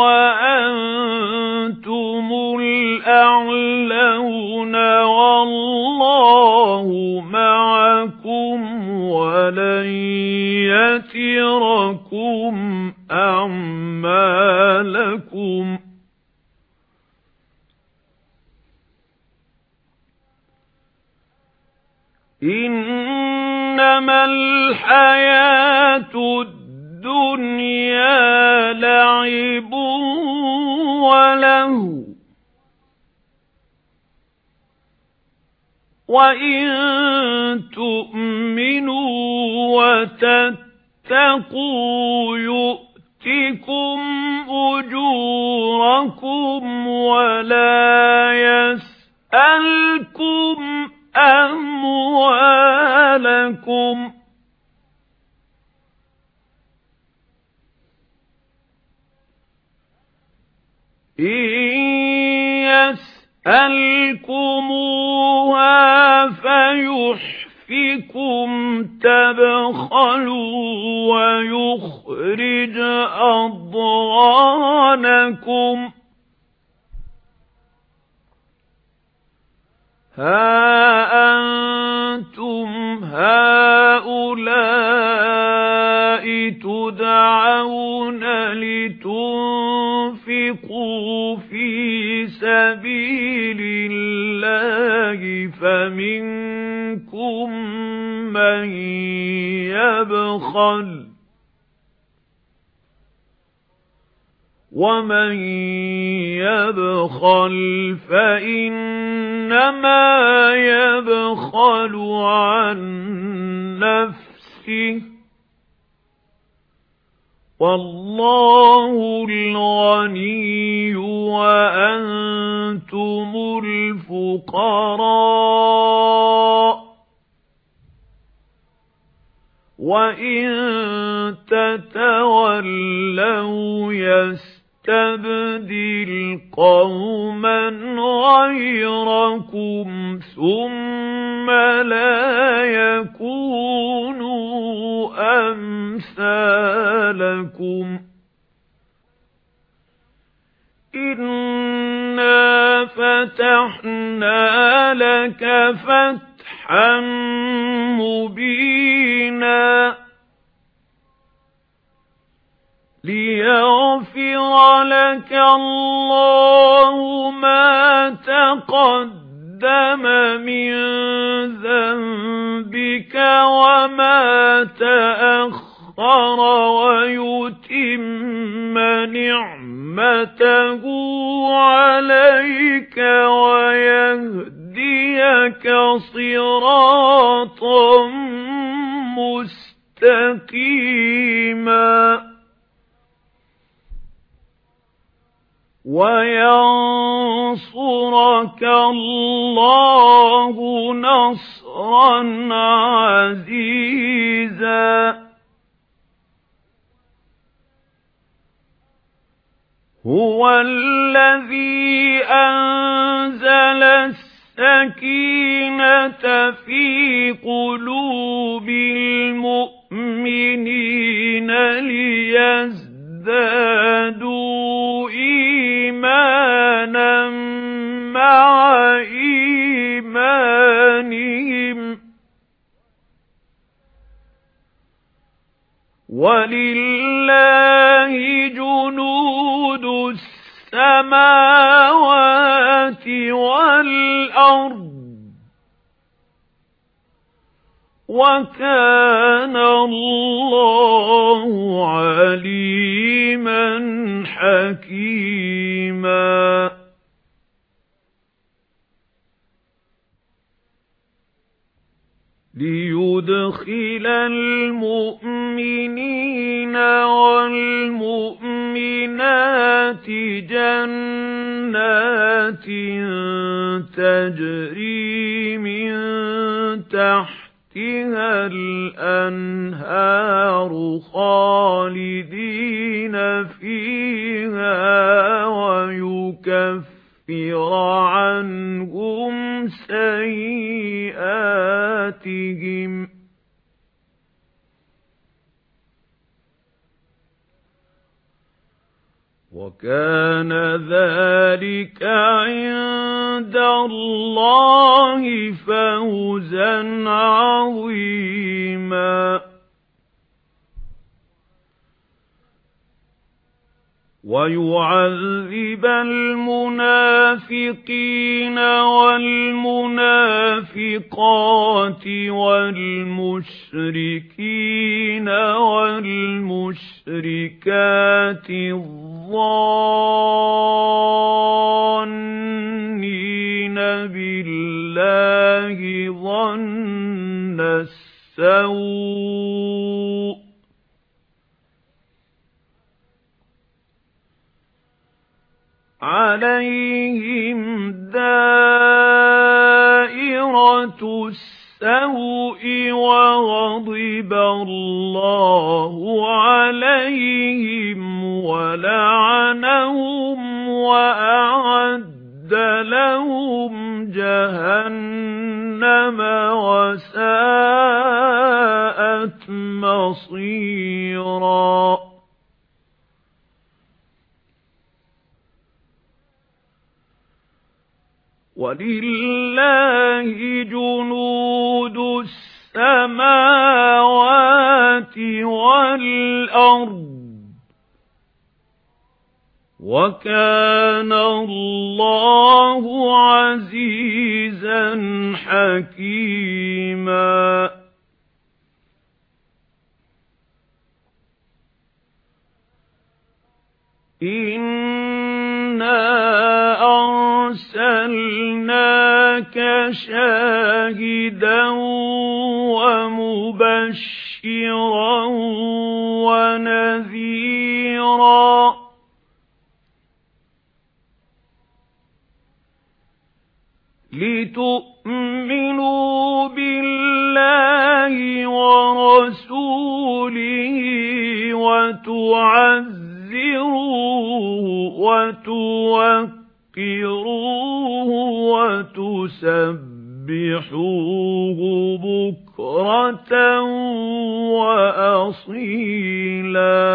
وَأَنْتُمُ الْأَعْلَوْنَ وَاللَّهُ مَعَكُمْ وَلَن يَتِرَكُمْ أَعْمَالَكُمْ إِنَّمَا الْحَيَاةُ الدُّنْيَا لَعِبٌ وَلَهْوٌ وَإِن تُؤْمِنُوا وَتَتَّقُوا يُؤْتِكُمْ أُجُورَكُمْ وَلَا يَسْأَلْكُمْ أَمْوَالَكُمْ إِن يَسْأَلْكُمُوهَا فَيُحْفِكُمْ تَبْخَلُوا وَيُخْرِجْ أَضْغَانَكُمْ هَا أَنْتُمْ هَؤُلَاءِ تُدْعَوْنَ لِتُنْفِقُوا فِي سَبِيلِ اللَّهِ فَمِنكُم مَّن يَبْخَلُ وَمَن يَبْخَلْ فَإِنَّمَا يَبْخَلُ عَن نَّفْسِهِ وَاللَّهُ الْغَنِيُّ وَأَنتُمُ الْفُقَرَاءُ وَإِن تَتَوَلَّوْا يَسْتَبْدِلْ قَوْمًا غَيْرَكُمْ ثُمَّ لَا يَكُونُوا أَمْثَالَكُمْ إِنَّا فَتَحْنَا لَكَ فَتْحًا مُبِينًا لِيَغْفِرَ لَكَ اللَّهُ مَا تَقَدَّمَ مِنْ ذَنبِكَ وَمَا تَأَخَّرَ وَيُتِمَّ نِعْمَتَهُ عَلَيْكَ وَيَهْدِيَكَ صِرَاطًا مُسْتَقِيمًا وَيَنصُرَكَ اللَّهُ نَصْرًا عَزِيزًا هُوَ الَّذِي أَنزَلَ السَّكِينَةَ فِي قُلُوبِ الْمُؤْمِنِينَ لِيَزْدَادُوا إِيمَانًا مَعَ إِيمَانِهِمْ وَلِلَّهِ جُنُودُ السَّمَاوَاتِ وَالْأَرْضِ وَكَانَ اللَّهُ عَلِيمًا حَكِيمًا. لِيُدْخِلَ الْمُؤْمِنِينَ وَالْمُؤْمِنَاتِ جَنَّاتٍ تَجْرِي مِن تَحْتِهَا الْأَنْهَارُ خَالِدِينَ فِيهَا وَيُكَفِّرَ عَنْهُمْ سَيِّئَاتِهِمْ وَكَانَ ذَلِكَ عِندَ اللَّهِ فَوْزًا عَظِيمًا. وَيُعَذِّبَ الْمُنَافِقِينَ وَالْمُنَافِقَاتِ وَالْمُشْرِكِينَ وَالْمُشْرِكَاتِ الظَّانِّينَ بِاللَّهِ ظَنَّ السَّوْءِ عَلَيْهِمْ دَائِرَةُ السَّوْءِ وَغَضِبَ اللَّهُ عَلَيْهِمْ وَلَعَنَهُمْ وَأَعَدَّ لَهُمْ جَهَنَّمَ وَسَاءَتْ مَصِيرًا. وَلِلَّهِ جُنُودُ السَّمَاوَاتِ وَالْأَرْضِ وَكَانَ اللَّهُ عَزِيزًا حَكِيمًا. إِنَّا أَرْسَلْنَاكَ شَاهِدًا وَمُبَشِّرًا وَنَذِيرًا لِتُؤْمِنُوا بِاللَّهِ وَرَسُولِهِ وَتُعَزِّرُوهُ وَتُوَقِّرُوهُ وَتُسَبِّحُوهُ بُكْرَةً وَأَصِيلًا.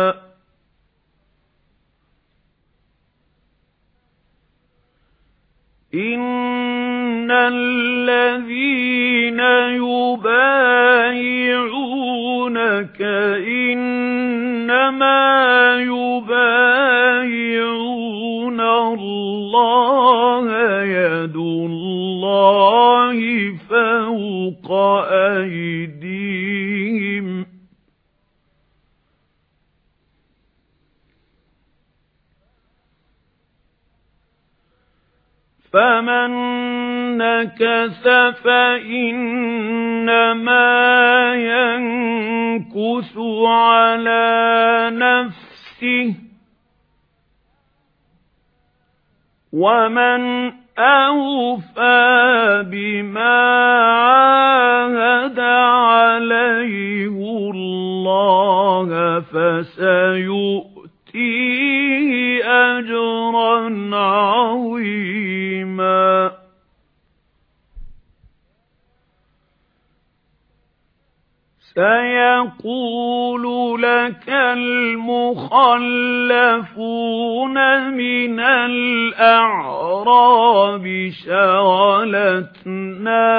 إِنَّ الَّذِينَ يُبَايِعُونَكَ إِنَّمَا يُبَايِعُونَ اللَّهَ يَدُ اللَّهِ فَوْقَ أَيْدِيهِمْ فَمَن نَّكَثَ فَإِنَّمَا يَنكُثُ عَلَى نَفْسِهِ وَمَنْ أَوْفَىٰ بِمَا عَاهَدَ عَلَيْهِ اللَّهَ فَسَيُؤْتِيهِ أَجْرًا عَظِيمًا. سَيَقُولُ لَكَ الْمُخَلَّفُونَ مِنَ الْأَعْرَابِ شَغَلَتْنَا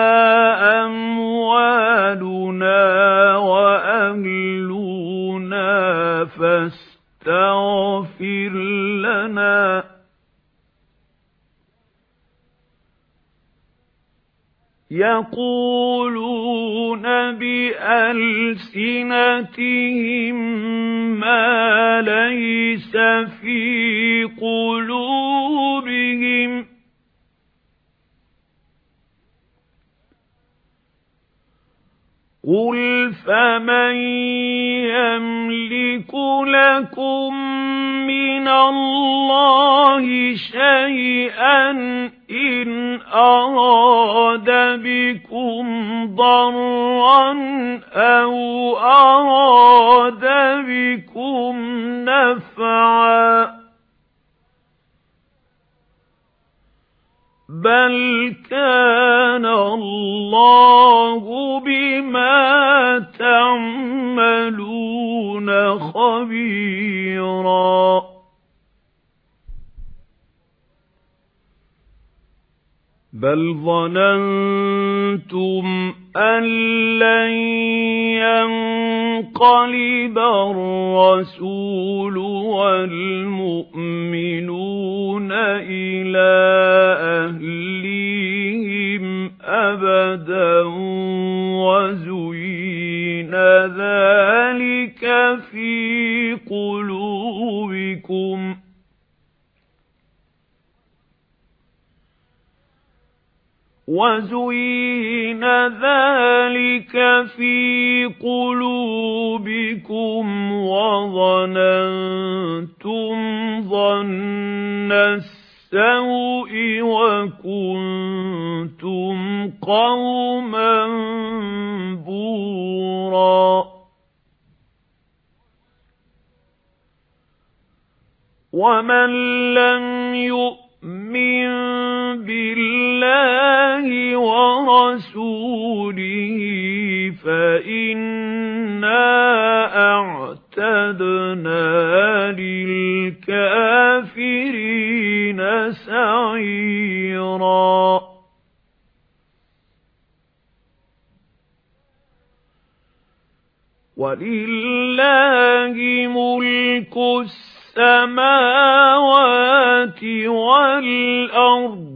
أَمْوَالُنَا وَأَهْلُونَا فَاسْتَغْفِرْ لَنَا يقولون بألسنتهم ما ليس في قلوبهم قُلْ فَمَن يَمْلِكُ لَكُم مِّنَ اللَّهِ شَيْئًا إِنْ أَرَادَ بِكُمْ ضَرًّا أَوْ أَرَادَ بِكُمْ نَفْعًا بَلْ كَانَ اللَّهُ بِمَا تَعْمَلُونَ خَبِيرًا بَلْ ظَنَنْتُمْ أَن لَّن يَنقَلِبَ الرَّسُولُ وَالْمُؤْمِنُونَ إِلَى أَهْلِيهِمْ أَبَدًا وَزُيِّنَ ذَلِكَ فِي قُلُوبِكُمْ وَزُيِّنَ ذَلِكَ فِي قُلُوبِكُمْ وَظَنَنْتُمْ ظَنَّ السَّوْءِ وَكُنْتُمْ قَوْمًا بُورًا وَمَن لَّمْ يُؤْمِن بِاللَّهِ وَرَسُولِهِ فَإِنَّا أَعْتَدْنَا لِلْكَافِرِينَ سَعِيرًا وَلِلَّهِ مُلْكُ السَّمَاوَاتِ وَالْأَرْضِ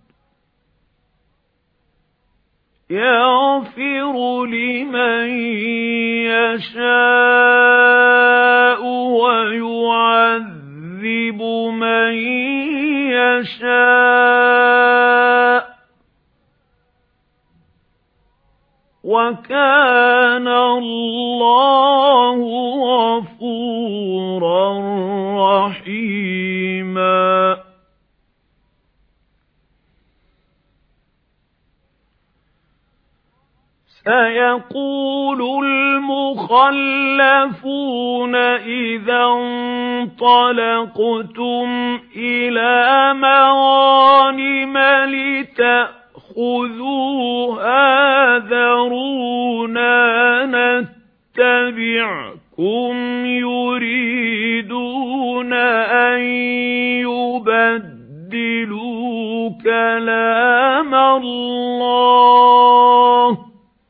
يَغْفِرُ لِمَن يَشَاءُ وَيُعَذِّبُ مَن يَشَاءُ وَكَانَ اللَّهُ غَفُورًا رَّحِيمًا سَيَقُولُ الْمُخَلَّفُونَ إِذَا انطَلَقْتُمْ إِلَى مَغَانِمَ لِتَأْخُذُوهَا ذَرُونَا نَتَّبِعْكُمْ يُرِيدُونَ أَن يُبَدِّلُوا كَلَامَ اللَّهِ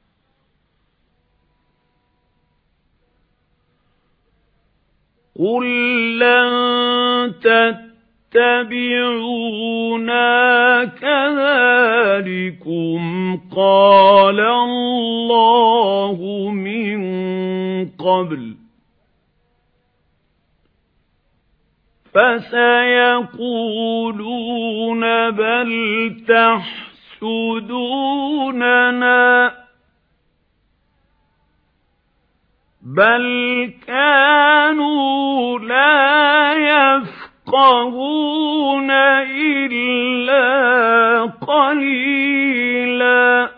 قُل لَّن تَتَّبِعُونَا كَذَلِكُمْ قَالَ اللَّهُ مِن قَبْلُ فَسَيَقُولُونَ بَلْ تَحْسُدُونَنَا بَلْ كَانُوا لَا يَفْقَهُونَ إِلَّا قَلِيلًا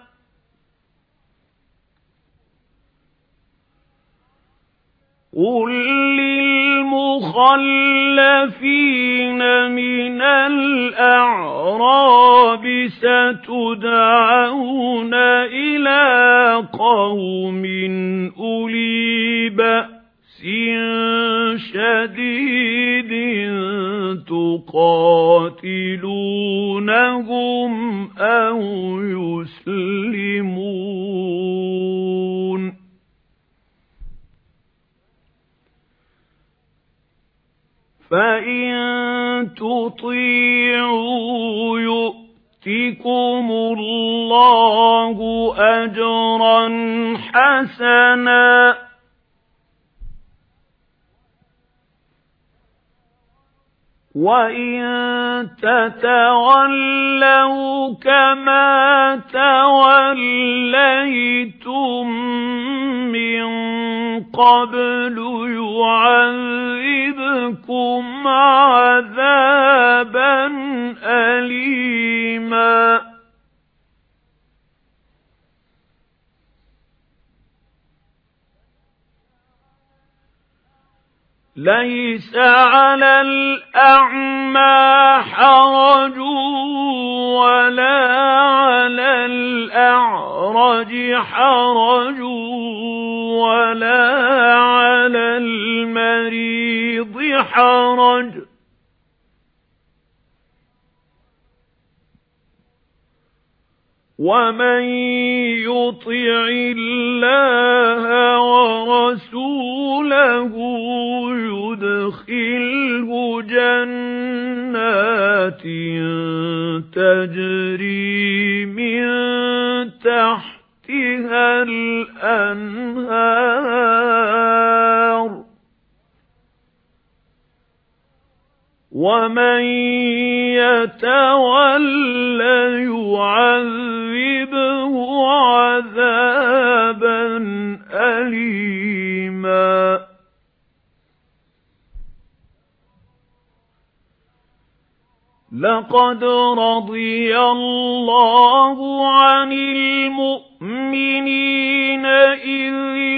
قُل لِّلْمُخَلَّفِينَ مِنَ الْأَعْرَابِ سَتُدْعَوْنَ إِلَى قَوْمٍ أُولِي بَأْسٍ شَدِيدٍ تُقَاتِلُونَهُمْ أَوْ يُسْلِمُونَ فَإِن تُطِيعُوا يُؤْتِكُمُ اللَّهُ أَجْرًا حَسَنًا وَإِن تَتَوَلَّوْا كَمَا تَوَلَّيْتُم مِّن قَبْلُ يُعَذِّبْكُمْ عَذَابًا أَلِيمًا لَيْسَ عَلَى الْأَعْمَى حَرَجٌ وَلَا عَلَى الْأَعْرَجِ حَرَجٌ وَلَا عَلَى الْمَرِيضِ حَرَجٌ وَمَن يُطِعِ اللَّهَ وَرَسُولَهُ يُدْخِلْهُ جَنَّاتٍ تَجْرِي مِن تَحْتِهَا الْأَنْهَارُ وَمَن يَتَوَلَّ يُعَذِّبْهُ عَذَابًا أَلِيمًا لَقَدْ رَضِيَ اللَّهُ عَنِ الْمُؤْمِنِينَ إِذْ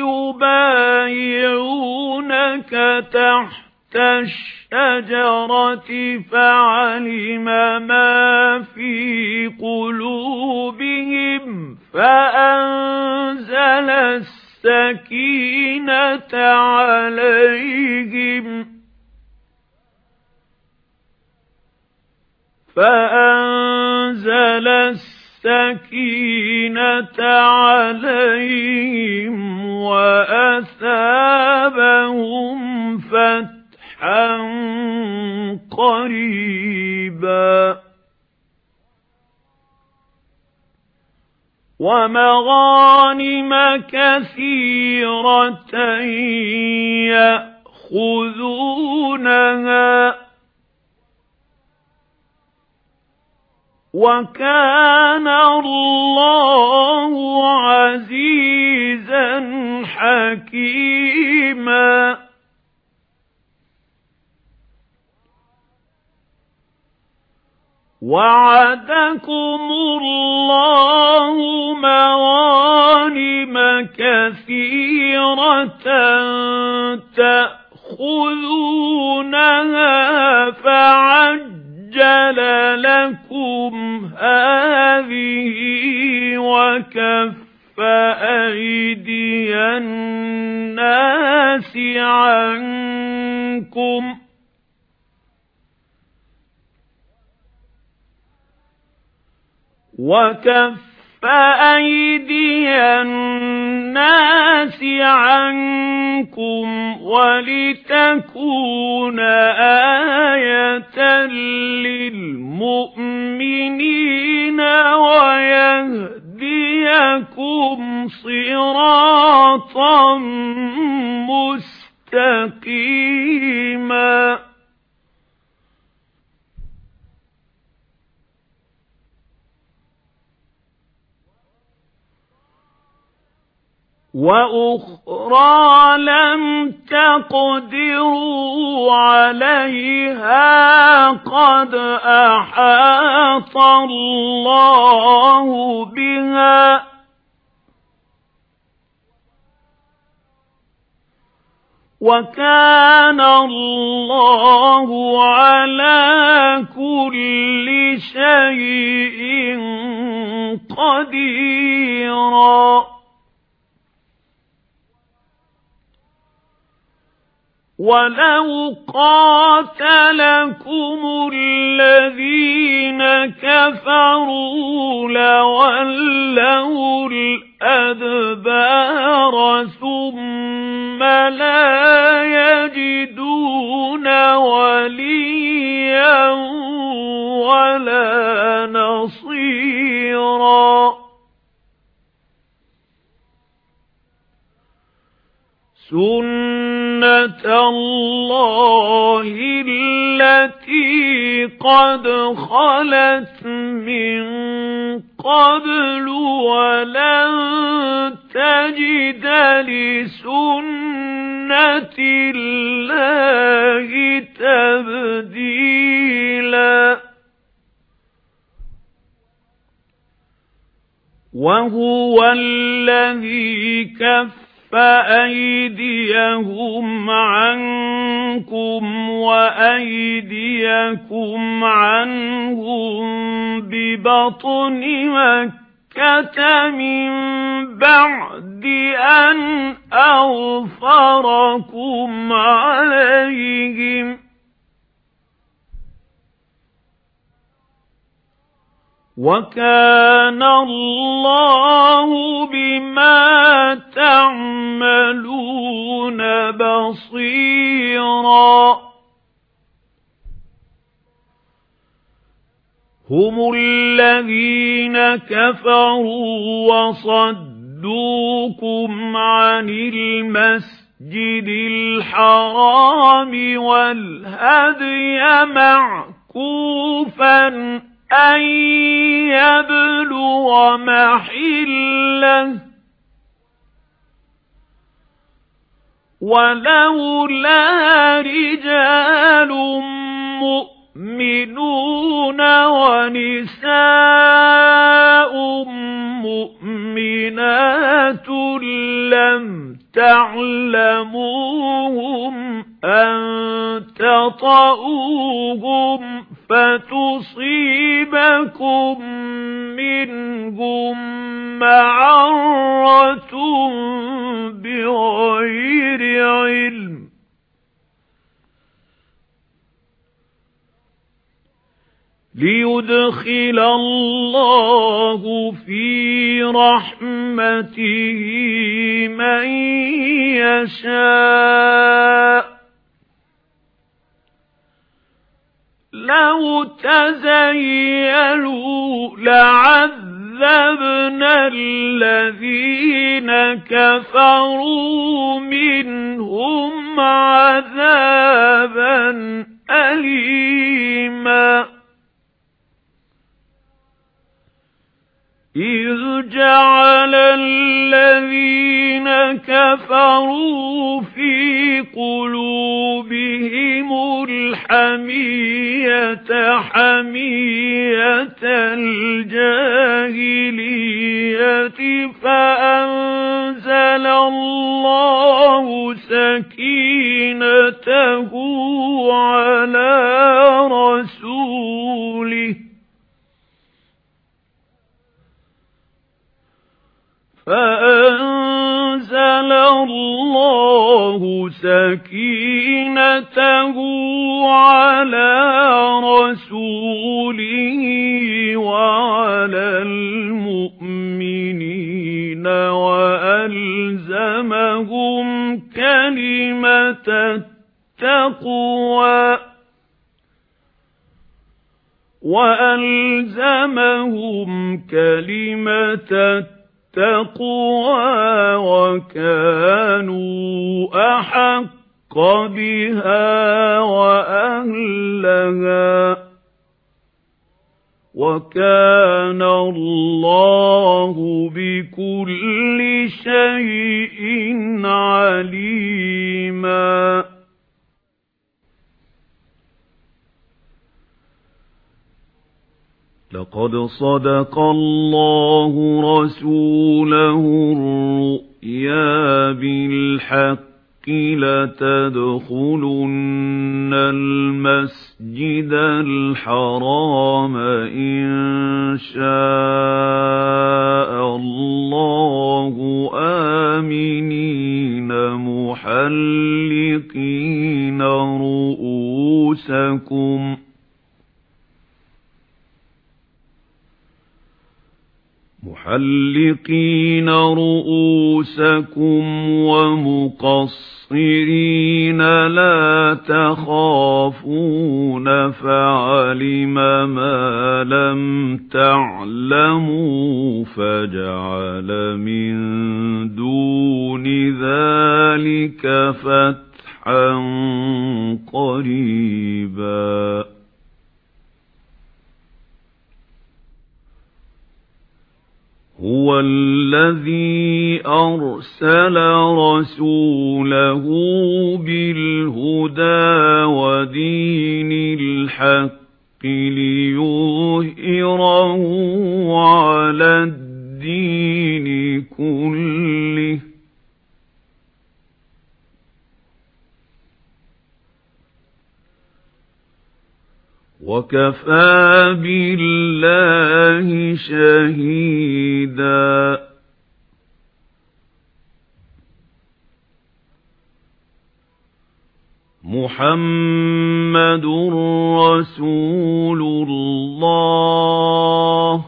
يُبَايِعُونَكَ تَحْتَ الشَّجَرَةِ فَعَلِمَ مَا فِي قُلُوبِهِمْ فَأَنزَلَ السَّكِينَةَ عَلَيْهِمْ فَأَنزَلَ السَّكِينَةَ عَلَيْهِمْ وَأَثَابَهُمْ فَتْحًا قَرِيبًا وَمَغَانِمَ كَثِيرَةً يَأْخُذُونَهَا وَكَانَ اللَّهُ عَزِيزًا حَكِيمًا وَعَدَكُمُ اللَّهُ مَغَانِمَ كَثِيرَةً تَأْخُذُونَهَا فَعَجَّلَ لَكُمْ هَٰذِهِ وَكَفَّ أَيْدِيَ النَّاسِ عَنكُمْ وَكَفَّ أَيْدِيَ النَّاسِ عَنكُمْ وَلِتَكُونَ آيَةً لِلْمُؤْمِنِينَ وَيَهْدِيَكُمْ صِرَاطًا مُسْتَقِيمًا وَأُخْرَى لَمْ تَقْدِرُوا عَلَيْهَا قَدْ أَحَاطَ اللَّهُ بِهَا وَكَانَ اللَّهُ عَلَى كُلِّ شَيْءٍ قَدِيرًا وَلَوْ قَاتَلَكُمُ الَّذِينَ كَفَرُوا لَوَلَّوُا الْأَدْبَارَ ثُمَّ لَا يَجِدُونَ وَلِيًّا وَلَا نَصِيرًا سُنَّةَ اللَّهِ الَّتِي قَدْ خَلَتْ مِن قَبْلُ وَلَن تَجِدَ لِسُنَّةِ اللَّهِ تَبْدِيلًا وَهُوَ الَّذِي كَفَّ فَأَيْدِيَهُمْ عَنكُمْ وَأَيْدِيَكُمْ عَنْهُمْ بِبَطْنِ مَكَّةَ مِنْ بَعْدِ أَنْ أَظْفَرَكُمْ عَلَيْهِمْ وَكَانَ اللَّهُ بِمَا تَعْمَلُونَ بَصِيرًا هُمُ الَّذِينَ كَفَرُوا وَصَدُّوكُمْ عَنِ الْمَسْجِدِ الْحَرَامِ وَالْهَدْيَ مَعْكُوفًا أَن يَبْلُغَ مَحِلَّهُ وَلَوْلَا رِجَالٌ مُؤْمِنُونَ وَنِسَاءٌ مُؤْمِنَاتٌ لَّمْ تَعْلَمُوهُمْ أَن تَطَئُوهُمْ فَتُصِيبَكُم مِّنْهُم مَّعَرَّةٌ بِغَيْرِ عِلْمٍ لِيُدْخِلَ اللَّهُ فِي رَحْمَتِهِ مَن يَشَاءُ لَوْ تَزَيَّلُوا لَعَذَّبْنَا الَّذِينَ كَفَرُوا مِنْهُمْ عَذَابًا أَلِيمًا إِذْ جَعَلَ الَّذِينَ كَفَرُوا فِي قُلُوبِهِمُ الْحَمِيَّةَ حَمِيَّةَ الْجَاهِلِيَّةِ فَأَنزَلَ اللَّهُ سَكِينَتَهُ عَلَى رَسُولِهِ فَأَنزَلَ اللَّهُ سَكِينَتَهُ عَلَى رَسُولِهِ وَعَلَى الْمُؤْمِنِينَ وَأَلْزَمَهُمْ كَلِمَةَ التَّقْوَى وَأَلْزَمَهُمْ كَلِمَةَ التَّقْوَى التقوى وكانوا أحق بها وأهلها وكان الله بكل شيء عليما. لقد صدق الله رسوله الرؤيا بالحق لتدخلن المسجد الحرام إن شاء الله آمنين محلقين رؤوسكم محلقين رؤوسكم ومقصرين لا تخافون فعلم ما لم تعلموا فجعل من دون ذلك ذلك فتحا قريبا هو الذي أرسل رسوله بالهدى ودين الحق ليظهره على الدين كله وكفى بالله شهيدا محمد رسول الله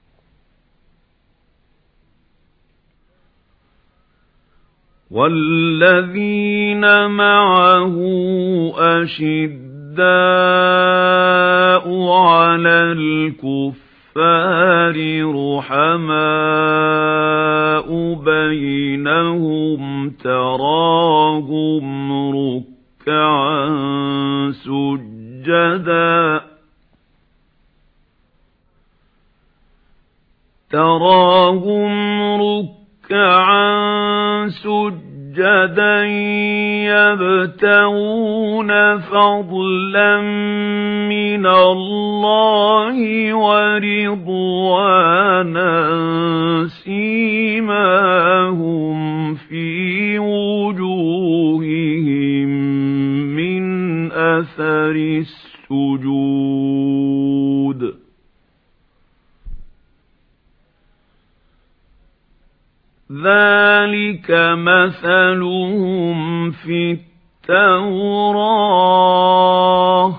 والذين معه أشداء على الكفار رحماء بينهم تراهم ركعا سجدا تراهم ركعا سجدا يبتغون فضلا من الله ورضوانا سيماهم في وجوههم من أثر السجود ذلك مثلهم في التوراة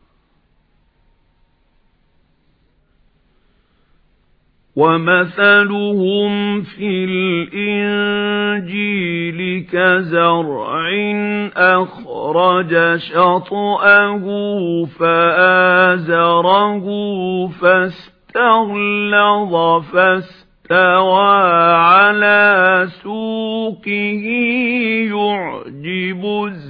ومثلهم في الإنجيل كزرع أخرج شطأه فآزره فاستغلظ فاستغلظ استوى على سوقه يعجب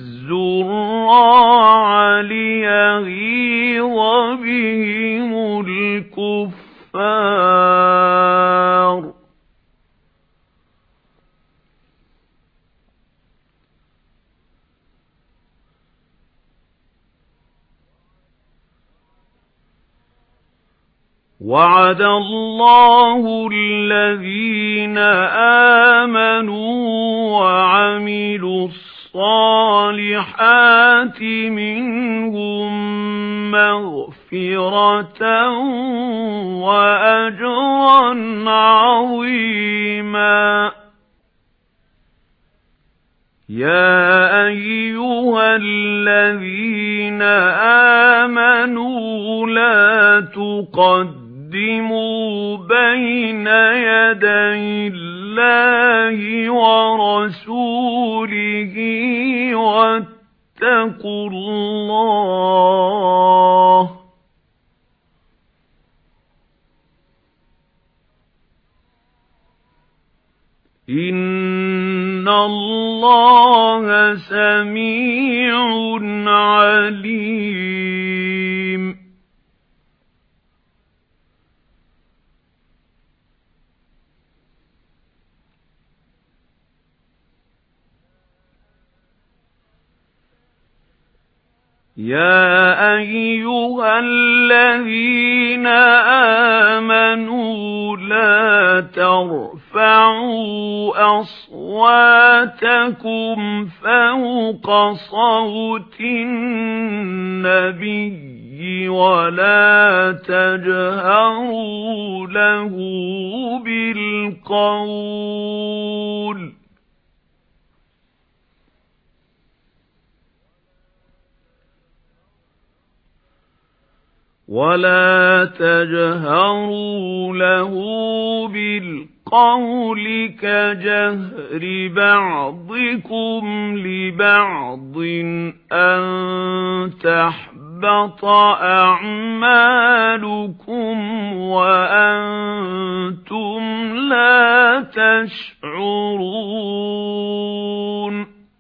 الزراع ليغيظ بهم الكفار وعد الله الذين آمنوا وعملوا الصالحات منهم مغفرة وأجرا عظيما يا أيها الذين آمنوا لا تقدموا قدموا بين يدي الله ورسوله واتقوا الله إن الله سميع عليم يا أيها الذين آمنوا لا ترفعوا أصواتكم فوق صوت النبي ولا تجهروا له بالقول ولا تجهروا له بالقول كجهر بعضكم لبعض أن تحبط أعمالكم وأنتم لا تشعرون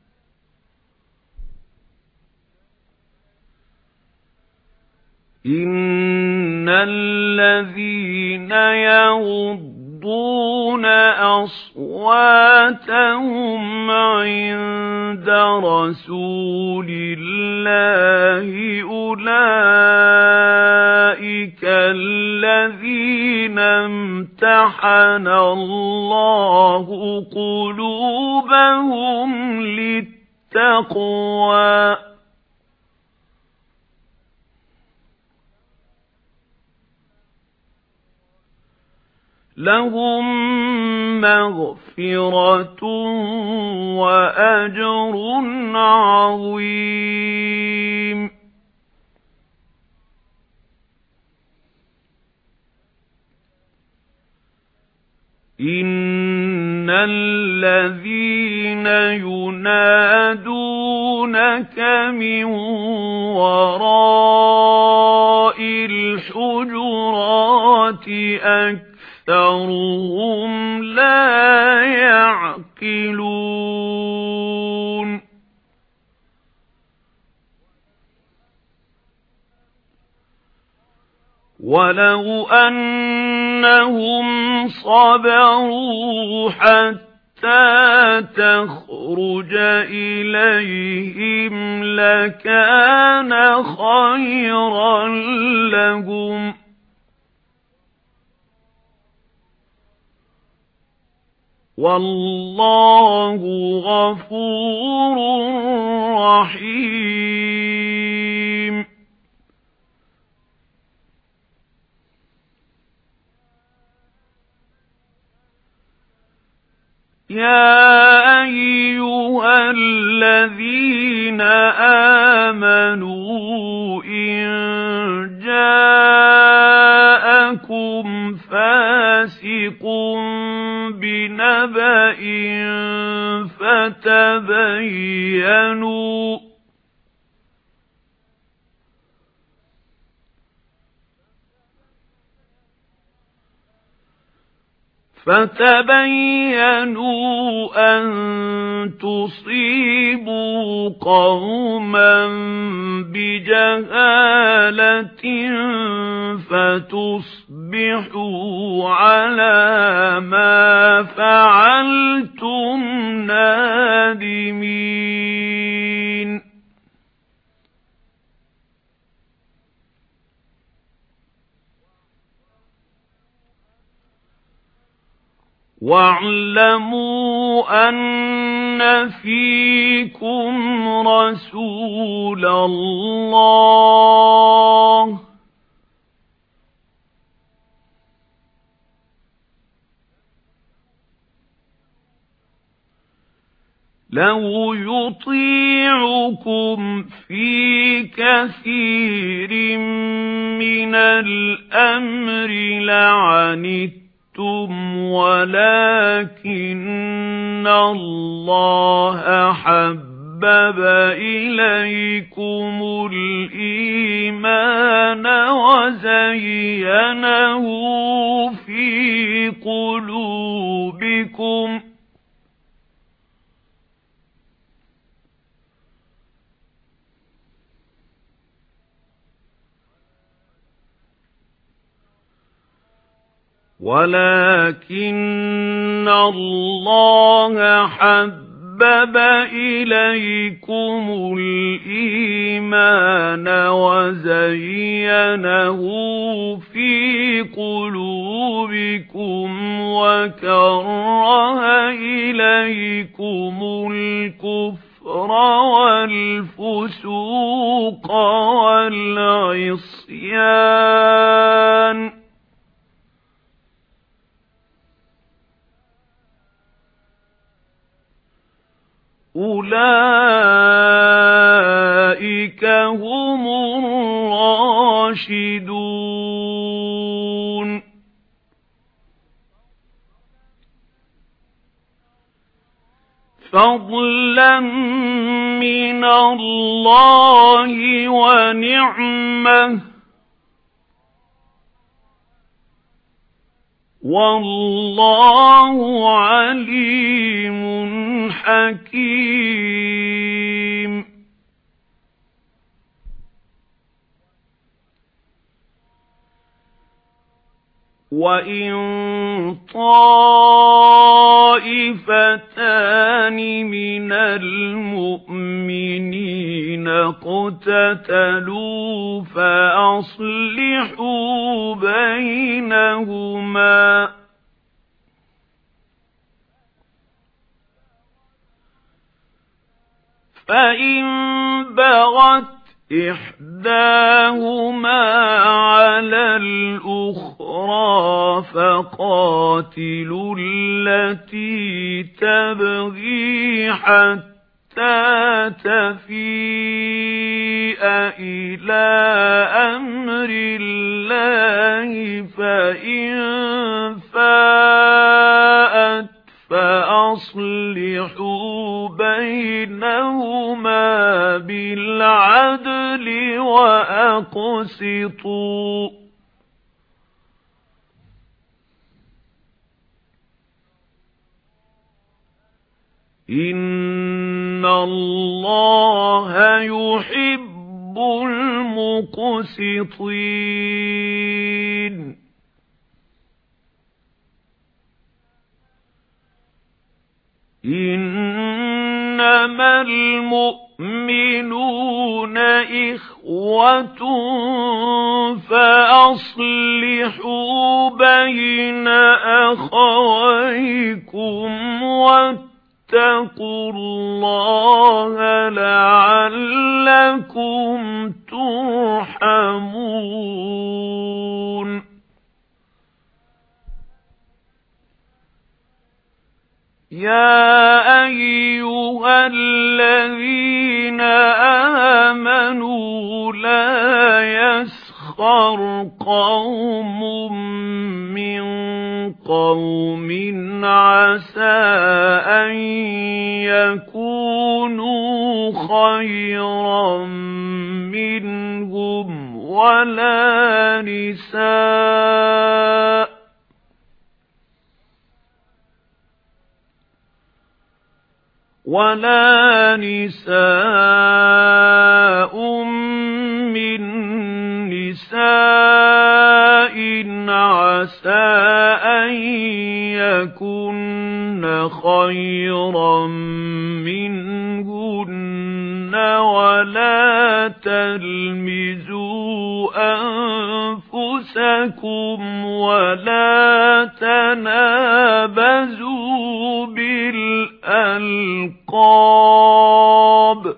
إِنَّ الَّذِينَ يَغُضُّونَ أَصْوَاتَهُمْ عِندَ رَسُولِ اللَّهِ أُولَئِكَ الَّذِينَ امْتَحَنَ اللَّهُ قُلُوبَهُمْ لِلتَّقْوَى لَهُم مَّغْفِرَةٌ وَأَجْرٌ عَظِيمٌ إِنَّ الَّذِينَ يُنَادُونَكَ مِن وَرَاءِ الْحُجُرَاتِ أَكْثَرُهُمْ لَا يَعْقِلُونَ وَلَوْ أَنَّهُمْ صَبَرُوا حَتَّى تَخْرُجَ إِلَيْهِمْ لَكَانَ خَيْرًا لَّهُمْ وَاللَّهُ غَفُورٌ رَّحِيمٌ يَا أَيُّهَا الَّذِينَ آمَنُوا إِن جَاءَكُمْ فَاسِقٌ بِنَبَإٍ فَتَبَيَّنُوا فَتَبَيَّنُوا أَن تُصِيبُوا قَوْمًا بِجَهَالَةٍ فَتُصْبِحُوا عَلَى مَا فَعَلْتُمْ نَادِمِينَ وَاعْلَمُوا أَنَّ فِيكُمْ رَسُولَ اللَّهِ لَوْ يُطِيعُكُمْ فِي كَثِيرٍ مِنَ الْأَمْرِ لَعَنِتُّمْ وَلَكِنَّ اللَّهَ حَبَّبَ إِلَيْكُمُ الْإِيمَانَ وَزَيَّنَهُ فِي قُلُوبِكُمْ وَلَكِنَّ اللَّهَ حَبَّبَ إِلَيْكُمُ الْإِيمَانَ وَزَيَّنَهُ فِي قُلُوبِكُمْ وَكَرَّهَ إِلَيْكُمُ الْكُفْرَ وَالْفُسُوقَ وَالْعِصْيَانَ أُولَئِكَ هُمُ الرَّاشِدُونَ فَضْلًا مِنَ اللَّهِ وَنِعْمَةً وَاللَّهُ عَلِيمٌ حَكِيمٌ وَإِن طَائِفَتَانِ مِنَ الْمُؤْمِنِينَ اقْتَتَلُوا فَأَصْلِحُوا بَيْنَهُمَا فَإِن بَغَتْ إِحْدَاهُمَا عَلَى الْأُخْرَى فَقَاتِلُوا الَّتِي تَبْغِي حَتَّى تَفِيءَ إِلَى أَمْرِ اللَّهِ فَإِن فَاءَتْ فَأَصْلِحُوا بَيْنَهُمَا بِالْعَدْلِ وَأَقْسِطُوا إِنَّ اللَّهَ يُحِبُّ الْمُقْسِطِينَ إِنَّمَا الْمُؤْمِنُونَ إِخْوَةٌ فَأَصْلِحُوا بَيْنَ أَخَوَيْكُمْ وَاتَّقُوا اللَّهَ لَعَلَّكُمْ تُرْحَمُونَ يَا أَيُّهَا الَّذِينَ آمَنُوا لَا يَسْخَرْ قَوْمٌ مِّن قَوْمٍ عَسَىٰ أَن يَكُونُوا خَيْرًا مِّنْهُمْ وَلَا نِسَاءٌ وَلَا نِسَاءٌ مِّن نِّسَاءٍ عَسَىٰ أَن يَكُنَّ خَيْرًا مِّنْهُنَّ وَلَا تَلْمِزُوا أَنفُسَكُمْ وَلَا تَنَابَزُوا بِالْأَلْقَابِ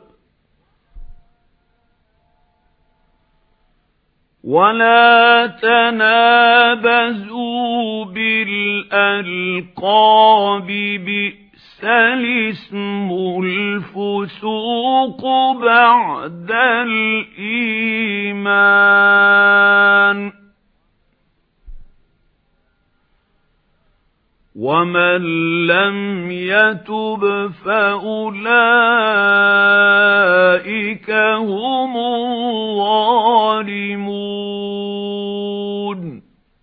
وَلَا تَنَابَزُوا بِالْأَلْقَابِ بِئْسَ الِاسْمُ الْفُسُوقُ بَعْدَ الْإِيمَانِ وَمَن لَّمْ يَتُبْ فَأُولَئِكَ هُمُ الظَّالِمُونَ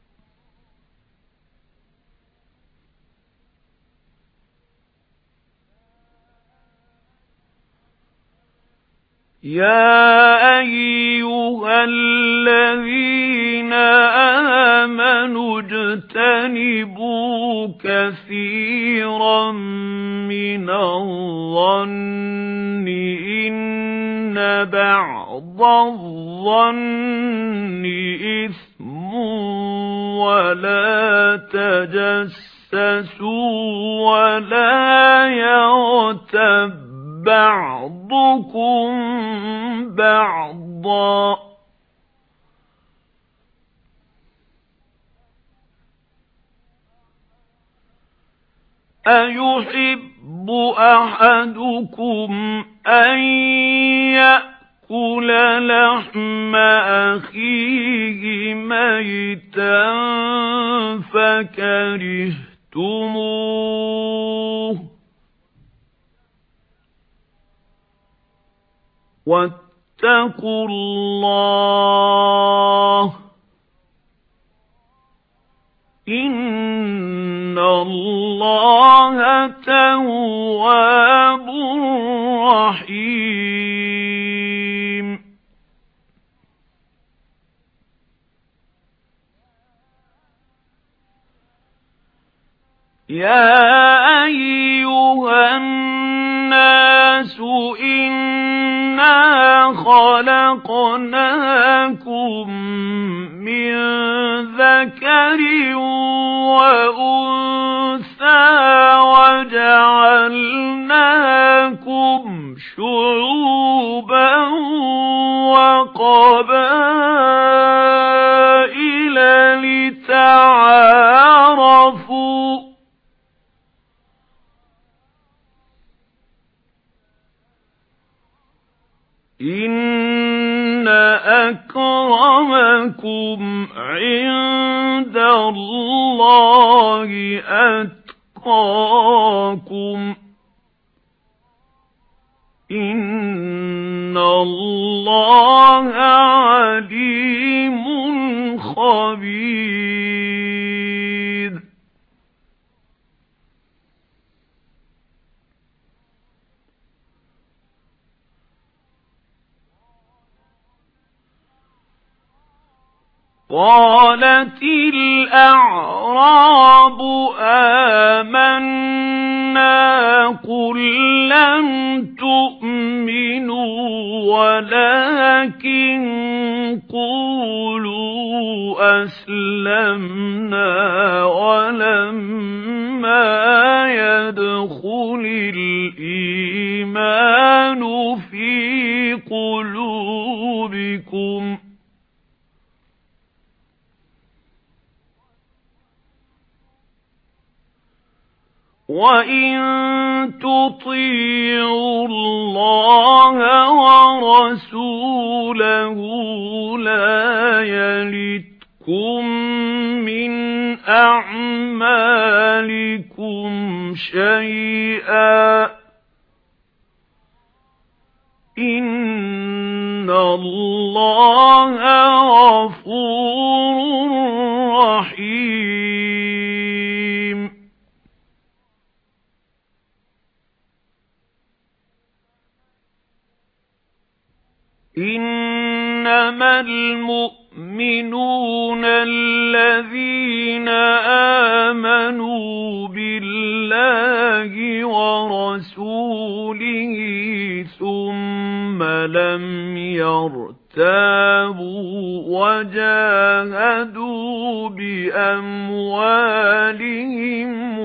يَا أَيُّهَا الَّذِينَ آمَنُوا اجْتَنِبُوا كَثِيرًا مِّنَ الظَّنِّ إِنَّ بَعْضَ الظَّنِّ إِثْمٌ وَلَا تَجَسَّسُوا وَلَا يَغْتَبْ بَعْضُكُمْ بَعْضًا أَيُحِبُّ أَحَدُكُمْ أَن يَأْكُلَ لَحْمَ أَخِيهِ مَيْتًا فَكَرِهْتُمُوهُ وَاتَّقُوا اللَّهَ إِنَّ اللَّهَ تَوَّابٌ رَحِيمٌ يَا أَيُّهَا النَّاسُ إِنَّا خَلَقْنَاكُم مِّن ذَكَرٍ وَأُنثَىٰ وَجَعَلْنَاكُمْ شُعُوبًا وَقَبَائِلَ لِتَعَارَفُوا ۚ إِنَّ أَكْرَمَكُمْ عِندَ اللَّهِ أَتْقَاكُمْ ۚ إِنَّ اللَّهَ عَلِيمٌ خَبِيرٌ. قَالَتِ الْأَعْرَابُ آمَنَّا قُل لَّمْ تُؤْمِنُوا وَلَٰكِن قُولُوا أَسْلَمْنَا وَلَمَّا يَدْخُلِ الْإِيمَانُ فِي قُلُوبِكُمْ ۖ وَإِن تُطِيعُوا اللَّهَ وَرَسُولَهُ لَا يَلِتْكُم مِّنْ أَعْمَالِكُمْ شَيْئًا ۚ إِنَّ اللَّهَ غَفُورٌ رَّحِيمٌ. إِنَّمَا الْمُؤْمِنُونَ الَّذِينَ آمَنُوا بِاللَّهِ وَرَسُولِهِ ثُمَّ لَمْ يَرْتَابُوا وَجَاهَدُوا بِأَمْوَالِهِمْ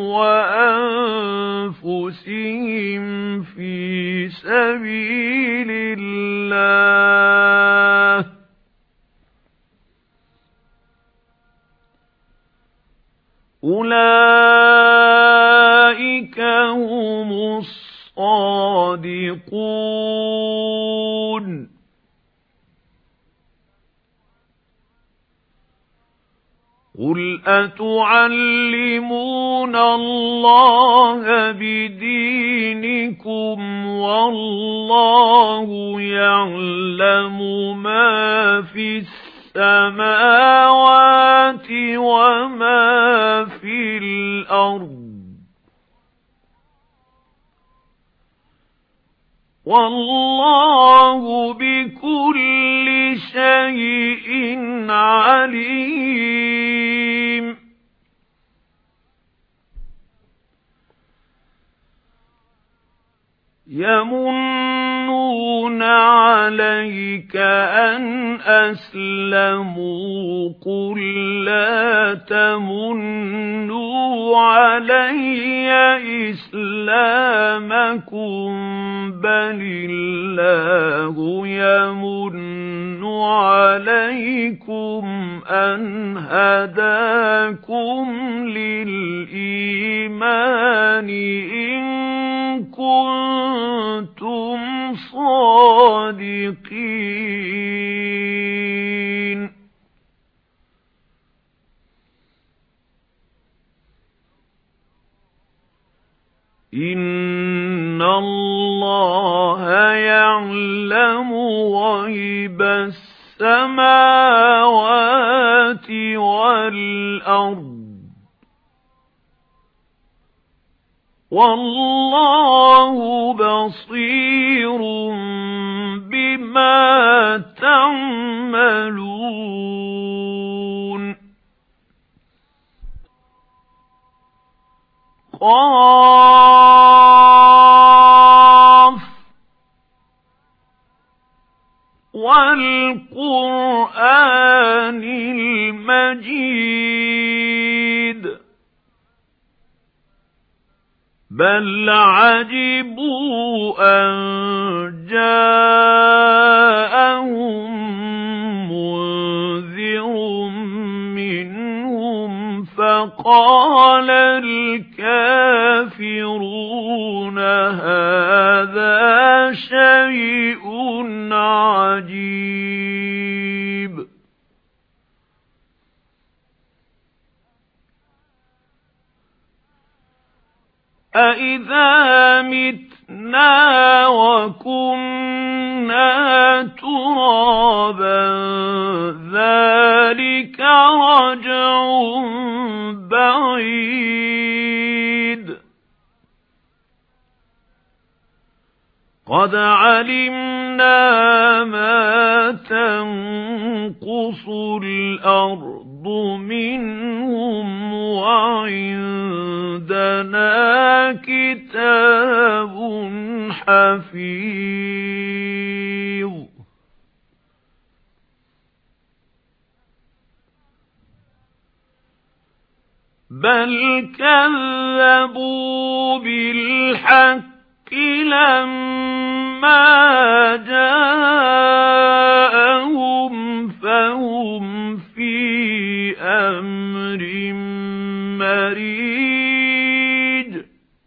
وَأَنفُسِهِمْ فِي سَبِيلِ اللَّهِ ۚ أُولَئِكَ هُمُ الصَّادِقُونَ. قُلْ أَتُعَلِّمُونَ اللَّهَ بِدِينِكُمْ وَاللَّهُ يَعْلَمُ مَا فِي السَّمَاوَاتِ وَمَا فِي الْأَرْضِ، وَاللَّهُ بِكُلِّ شَيْءٍ عَلِيمٌ. يَمُنُّونَ عَلَيْكَ أَنْ أَسْلَمُوا ۖ قُل لَّا تَمُنُّوا عَلَيَّ إِسْلَامَكُم بَلِ اللَّهُ يَمُنُّ عَلَيْكُمْ أَنْ هَدَاكُمْ لِلْإِيمَانِ إِن كُنتُمْ صَادِقِينَ. إِنَّ اللَّهَ يَعْلَمُ غَيْبَ السَّمَاوَاتِ وَالْأَرْضِ، وَاللَّهُ بَصِيرٌ بِمَا تَعْمَلُونَ. قاف والقرآن المجيد بل عجبوا أن جاءهم منذر منهم فقال الكافرون هذا شيء عجيب أَإِذَا مِتْنَا وَكُنَّا تُرَابًا ذَلِكَ رَجْعٌ بَعِيدٌ قَدْ عَلِمْنَا مَا تَنقُصُ الْأَرْضُ مِنْهُمْ وَعِندَنَا كِتَابٌ حَفِيظٌ بَلْ كَذَّبُوا بِالْحَقِّ لَمَّا جَاءَهُمْ فَهُمْ فِي أَمْرٍ مَّرِيجٍ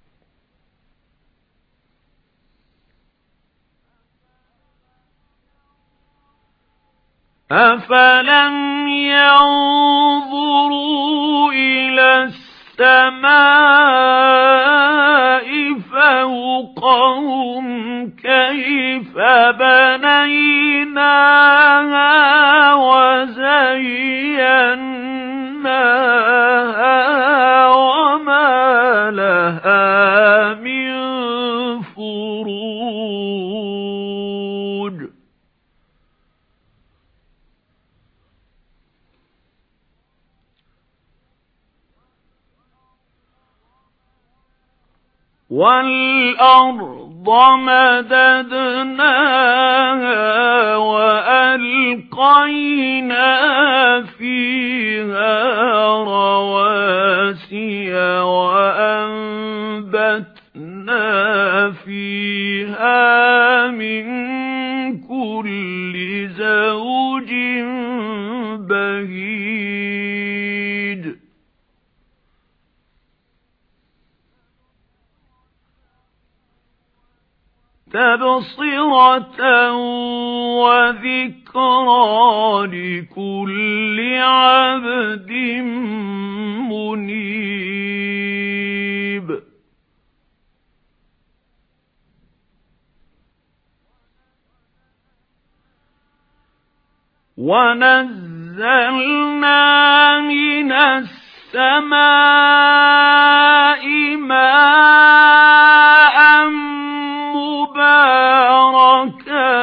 أَفَلَمْ يَنظُرُوا إِلَى السَّمَاءِ فَوْقَهُمْ كَيْفَ بَنَيْنَاهَا وَزَيَّنَّاهَا وَمَا لَهَا مِن فُرُوجٍ وَالْأَرْضَ مَدَدْنَاهَا وَأَلْقَيْنَا فِيهَا رَوَاسِيَ وَأَنبَتْنَا فِيهَا مِن كُلِّ زَوْجٍ بَهِيجٍ تَبْصِرَةً وَذِكْرَى لِكُلِّ عَبْدٍ مُنِيبٍ وَنَزَّلْنَا مِنَ السَّمَاءِ مَاءً مُبَارَكًا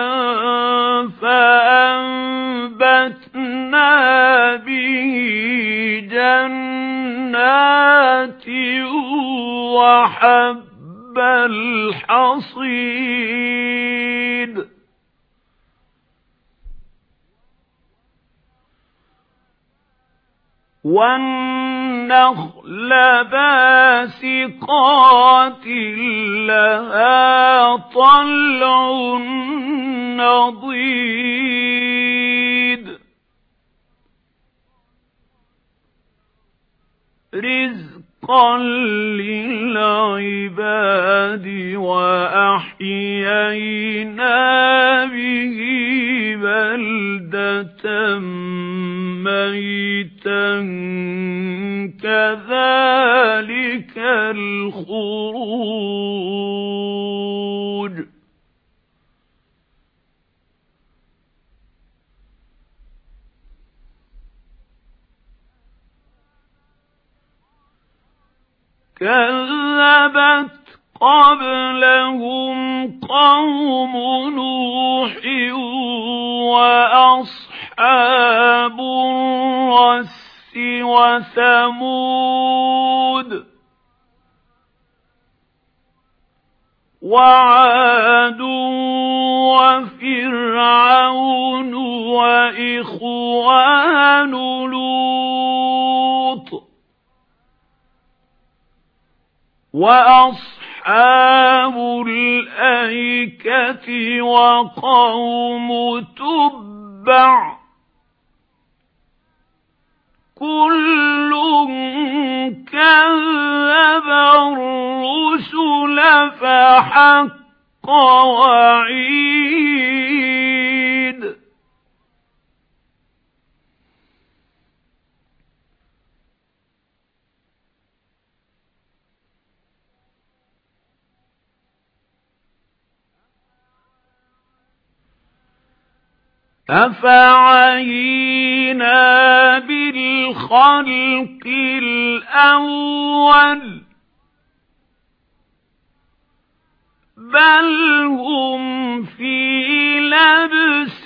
فَأَنبَتْنَا بِهِ جَنَّاتٍ وَحَبَّ الْحَصِيدِ وَالنَّخْلَ بَاسِقَاتٍ لَهَا طَلْعٌ نَضِيدٌ رِزْقًا لِلْعِبَادِ وَأَحْيَيْنَا بِهِ بَلْدَةً مَيْتًا كَذَلِكَ الْخُرُوجُ كَذَّبَتْ قَبْلَهُمْ قَوْمُ نُوحٍ وَأَصْحَابُ الرَّسِّ وَثَمُودُ وَمَا كَانَ لِنَبِيٍّ أَن يَغِيظَ بِالْأَرْضِ إِلَّا فِي قُرًى ظَلَمُوا أَنفُسَهُمْ جَاءُوكَ يَقُولُونَ وعاد وفرعون وإخوان لوط وأصحاب الأيكة وقوم تبع كل كذب الرسل فحق وعيد أفعينا بالخلق الأول بل هم في لبس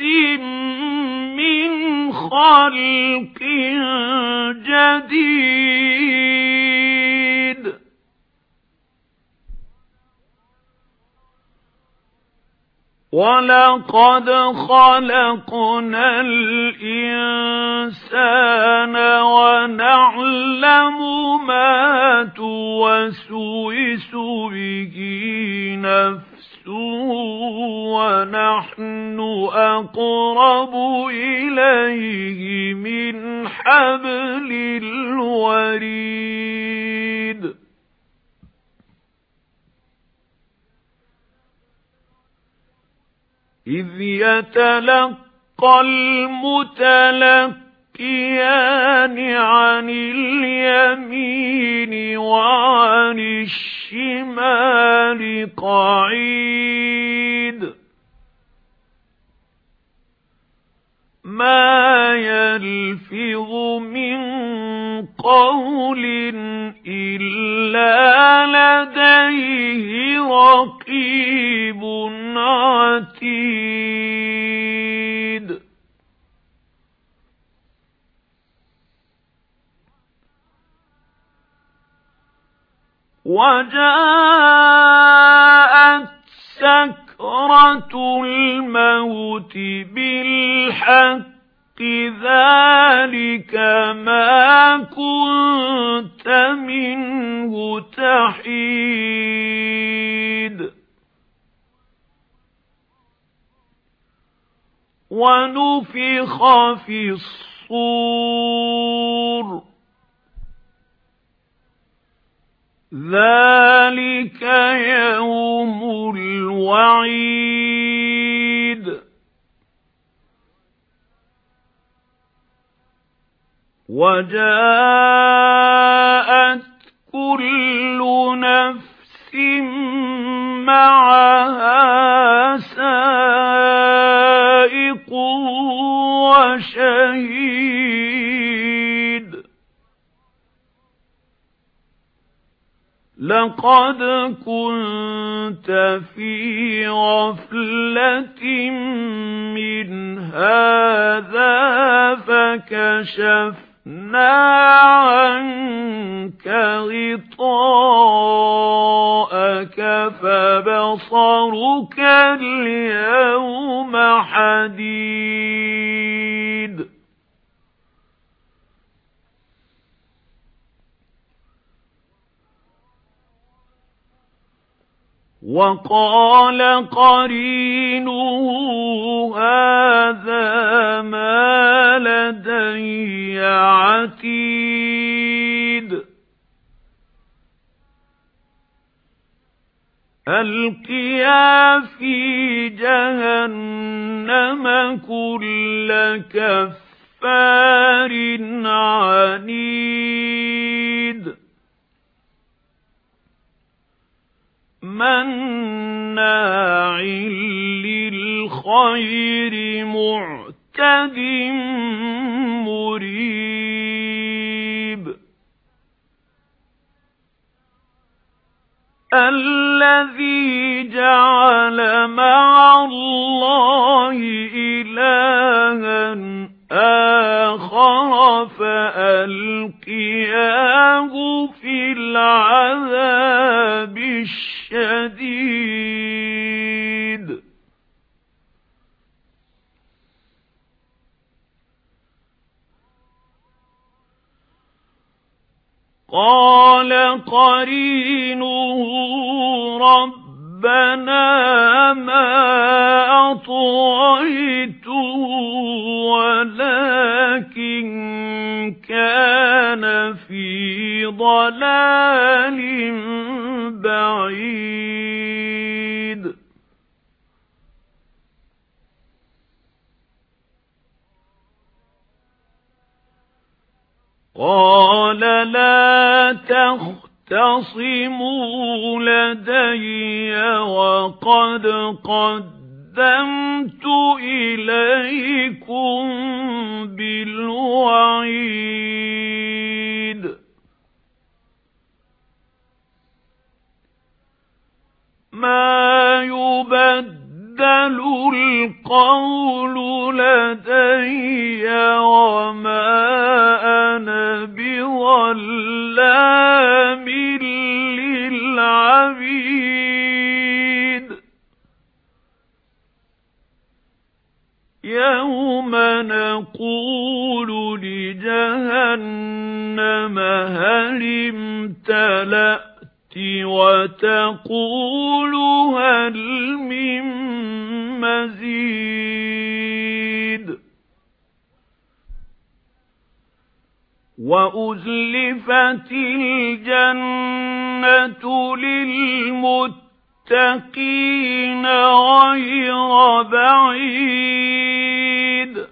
من خلق جديد وَلَقَدْ خَلَقْنَا الْإِنسَانَ وَنَعْلَمُ مَا تُوَسْوِسُ بِهِ نَفْسُهُ وَنَحْنُ أَقْرَبُ إِلَيْهِ مِنْ حَبْلِ الْوَرِيدِ إِذْ يَتَلَقَّى الْمُتَلَقِّيَانِ عَنِ الْيَمِينِ وَعَنِ الشِّمَالِ قَعِيدٌ مَا يَلْفِظُ مِنْ قَوْلٍ إِلَّا لَدَيْهِ رَقِيبٌ عَتِيدٌ وَجَاءَتْ سَكْرَةُ الْمَوْتِ بِالْحَقِّ ذَلِكَ مَا كُنتَ مِنْهُ تَحِيدُ وَنُفِخَ فِي الصُّورِ ذَلِكَ يَوْمُ الْوَعِيدِ وَجَاءَتْ كُلُّ نَفْسٍ مَعَهَا سَائِقٌ وَشَهِيدٌ لَقَدْ كُنْتَ فِي غَفْلَةٍ مِنْ هَذَا فَكَشَفْنَا عَنْكَ غِطَاءَكَ فَبَصَرُكَ الْيَوْمَ حَدِيدٌ وَقَالَ قَرِينُهُ هَذَا مَا لَدَيَّ عَتِيدٌ أَلْقِيَا فِي جَهَنَّمَ كُلَّ كَفَّارٍ عَنِيدٍ مَّنَّاعٍ لِلْخَيْرِ مُعْتَدٍ مُّرِيبٍ الَّذِي جَعَلَ مَعَ اللَّهِ إِلَٰهًا آخَرَ فَأَلْقِيَاهُ فِي الْعَذَابِ الشَّدِيدِ قَالَ قَرِينُهُ رَبَّنَا مَا أَطْغَيْتُهُ وَلَكِن كَانَ فِي ضَلَالٍ بَعِيدٍ قَالَ لَا تَخْتَصِمُوا لَدَيَّ وَقَدْ قَدَّمْتُ إِلَيْكُمْ بِالْوَعِيدِ مَا يُبَدَّلُ الْقَوْلُ لَدَيَّ وَمَا أَنَا بِظَلَّامٍ لِّلْعَبِيدِ يَوْمَ نَقُولُ لِجَهَنَّمَ هَلِ امْتَلَأْتِ وَتَقُولُ هَلْ مِن مَّزِيدٍ وَأُزْلِفَتِ الْجَنَّةُ لِلْمُتَّقِينَ غَيْرَ بَعِيدٍ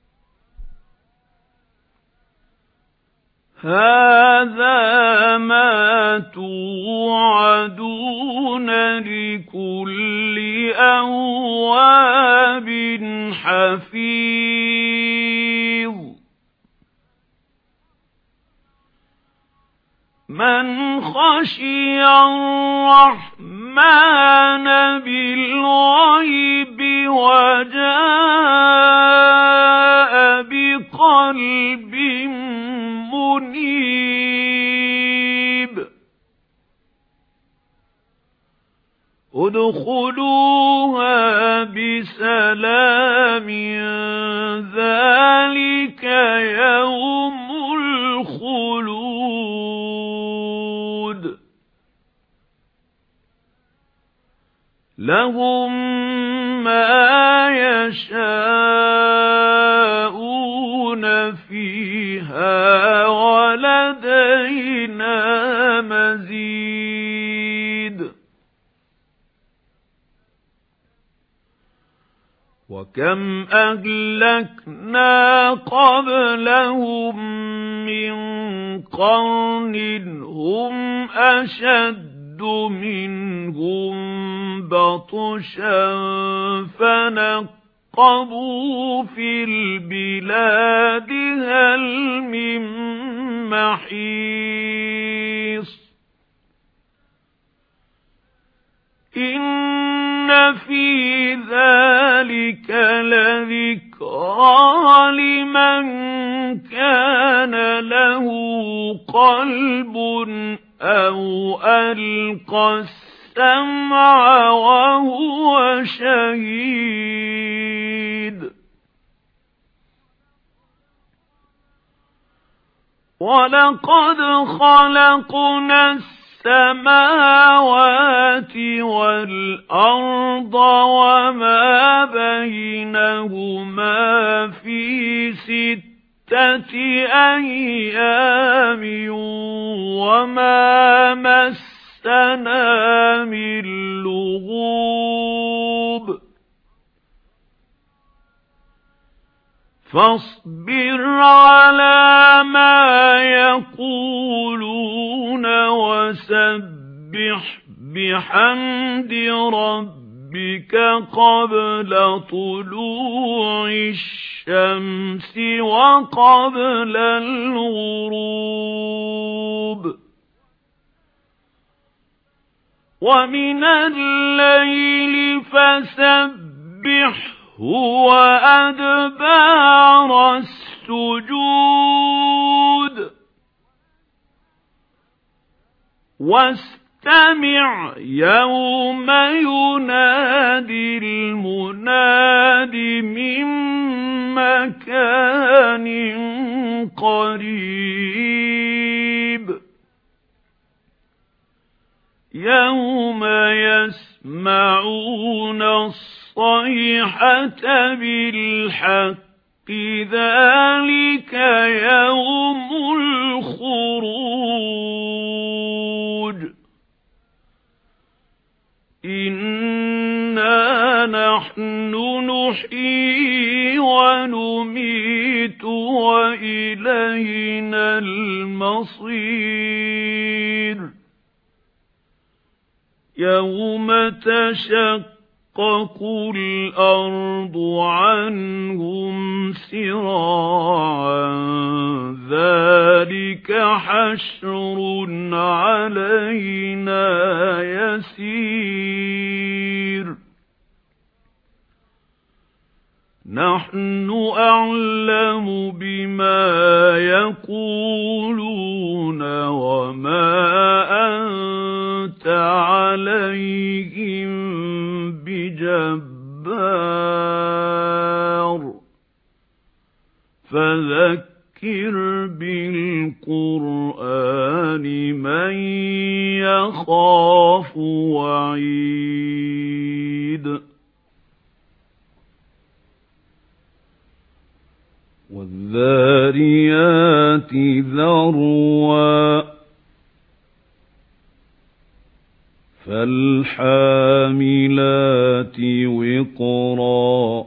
هَذَا مَا تُوعَدُونَ لِكُلِّ أَوَّابٍ حَفِيظٍ مَنْ خَشِيَ الرَّحْمَنَ بِالْغَيْبِ وَجَاءَ بِقَلْبٍ مُنِيبٍ ادْخُلُوهَا بِسَلَامٍ ذَلِكَ يَوْمُ الْخُلُودِ لَهُم مَّا يَشَاءُونَ فِيهَا وَلَدَيْنَا مَزِيدٌ وَكَمْ أَهْلَكْنَا قَبْلَهُم مِّن قَرْنٍ هُمْ أَشَدُّ مِنْهُم بَطْشًا فَنَقَّبُوا فِي الْبِلَادِ هَلْ مِن مَّحِيصٍ إِنَّ فِي ذَلِكَ لَذِكْرَىٰ لِمَن كَانَ لَهُ قَلْبٌ أَوْ أَلْقَى السَّمْعَ وَهُوَ شَهِيدٌ وَلَقَدْ خَلَقْنَا السَّمَاوَاتِ وَالْأَرْضَ وَمَا بَيْنَهُمَا فِي سِتَّةِ أَيَّامٍ وَمَا مَسَّنَا مِن لُّغُوبٍ فاصبر على ما يقولون وسبح بحمد ربك قبل طلوع الشمس وقبل الغروب ومن الليل فسبح هُوَ أَدْبَارَ السُّجُودِ وَاسْتَمِعْ يَوْمَ يُنَادِي الْمُنَادِ مِن مَّكَانٍ قَرِيبٍ يَوْمَ يَسْمَعُونَ الصَّيْحَةَ بِالْحَقِّ ذَلِكَ يَوْمُ الْخُرُوجِ إِنَّا نَحْنُ نُحْيِي وَنُمِيتُ وَإِلَيْنَا الْمَصِيرُ يَوْمَ تَشَقَّقُ الْأَرْضُ عَنْهُمْ سِرَاعًا ذَلِكَ حَشْرٌ عَلَيْنَا يَسِيرٌ نَحْنُ أَعْلَمُ بِمَا يَقُولُونَ وَمَا أَنْتَ عَلَيْهِمْ بِجَبَّارٍ فَذَكِّرْ بِالْقُرْآنِ مَنْ يَخَافُ وَعِيدٍ وَالذَّارِيَاتِ ذَرْوًا فَالْحَامِلَاتِ وِقْرًا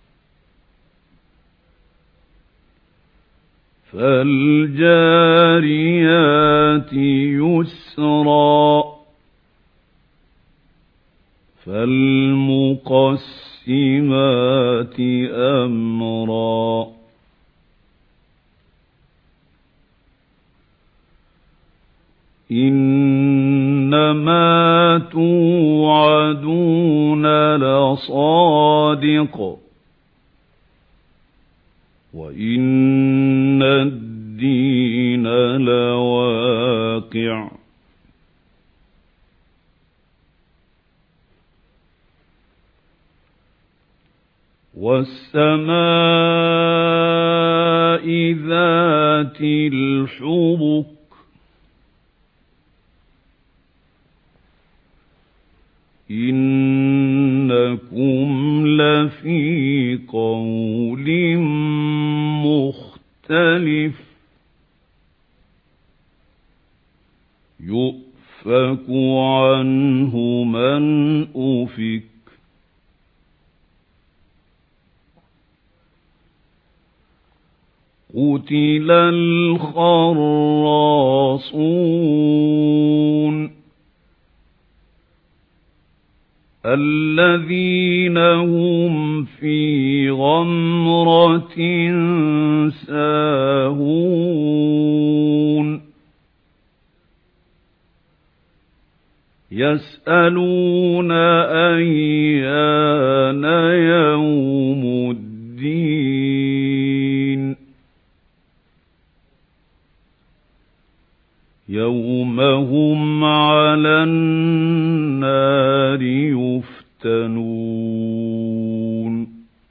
فَالْجَارِيَاتِ يُسْرًا فَالْمُقَسِّمَاتِ أَمْرًا إِنَّمَا تُوعَدُونَ لَصَادِقٌ وَإِنَّ الدِّينَ لَوَاقِعٌ وَالسَّمَاءِ ذَاتِ الْحُبُكِ إِنَّكُمْ لَفِي قَوْلٍ مُخْتَلِفٍ يُؤْفَكُ عَنْهُ مَنْ أُفِكَ قُتِلَ الْخَرَّاصُونَ الَّذِينَ هُمْ فِي غَمْرَةٍ سَاهُونَ يَسْأَلُونَ أَيَّانَ يَوْمُ الدِّينِ يَوْمَ هُمْ عَلَى النَّارِ يُفْتَنُونَ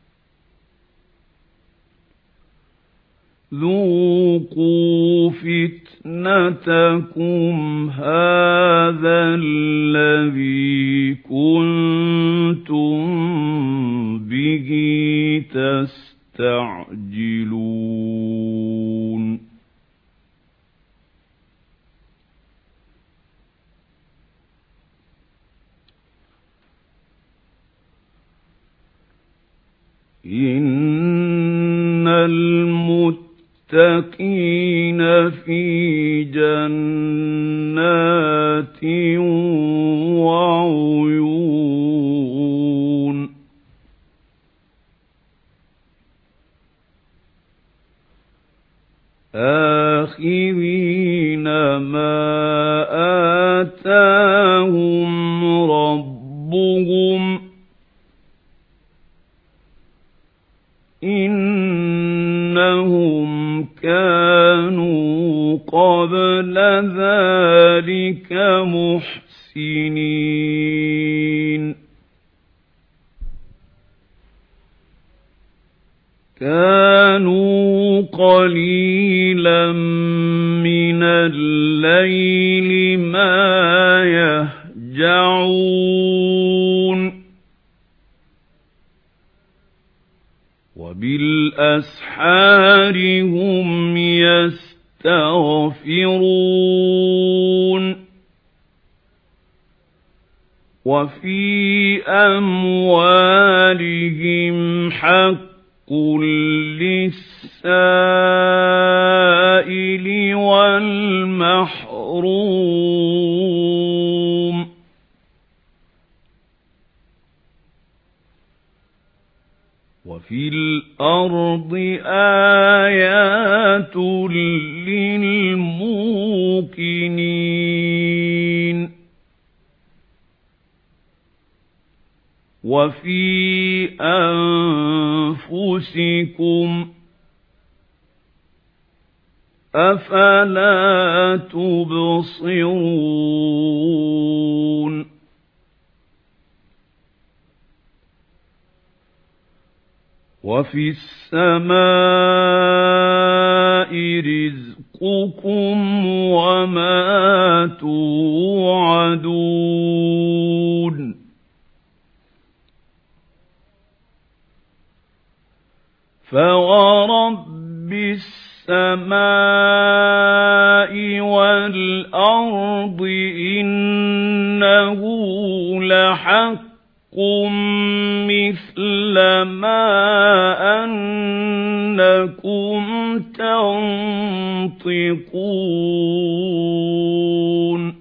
ذُوقُوا فِتْنَتَكُمْ هَذَا الَّذِي كُنتُمْ بِهِ تَسْتَعْجِلُونَ إِنَّ الْمُتَّقِينَ فِي جَنَّاتٍ وَعُيُونٍ آخِذِينَ مَا آتَاهُمْ رَبُّهُمْ إِنَّهُمْ كَانُوا قَبْلَ ذَلِكَ مُحْسِنِينَ كَانُوا قَلِيلًا مِنَ اللَّيْلِ مَا وبالأسحار هم يستغفرون وفي أموالهم حق للسائل والمحروم وفي الأرض آيات للموقنين وفي أنفسكم أفلا تبصرون وفي السماء رزقكم وما توعدون فورب السماء والأرض إنه لحق مثل ما أنكم تنطقون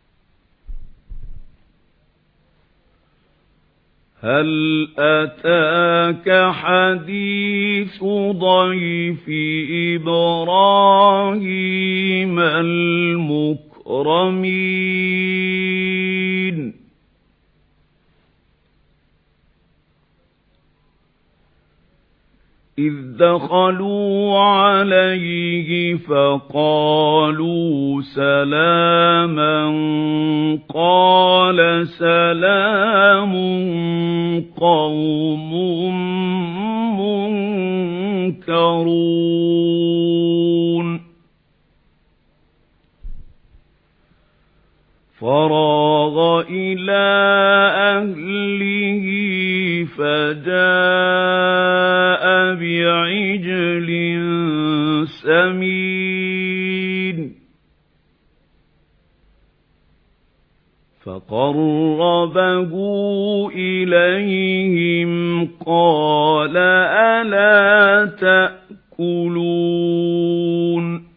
هل أتاك حديث ضيف إبراهيم المكرمين إذ دخلوا عليه فقالوا سلاما قال سلام قوم منكرون فراغ إلى أهله فجاء بعجل سمين فقربه إليهم قال ألا تأكلون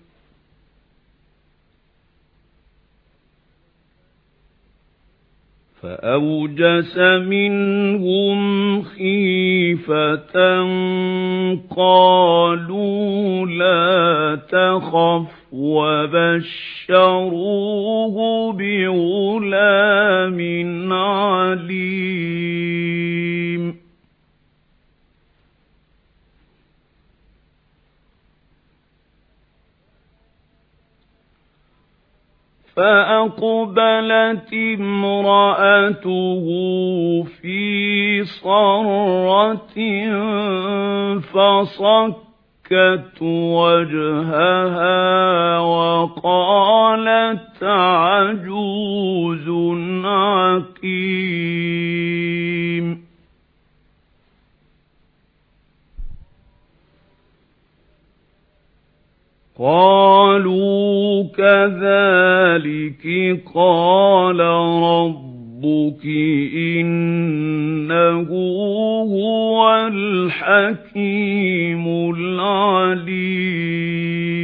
فأوجس منهم خيفة قالوا لا تخف وبشروه بغلام عليم فأقبلت امرأته في صرة فصكت وجهها وقالت عجوز عقيم قالوا كذلك قال ربك إنه هو الحكيم العليم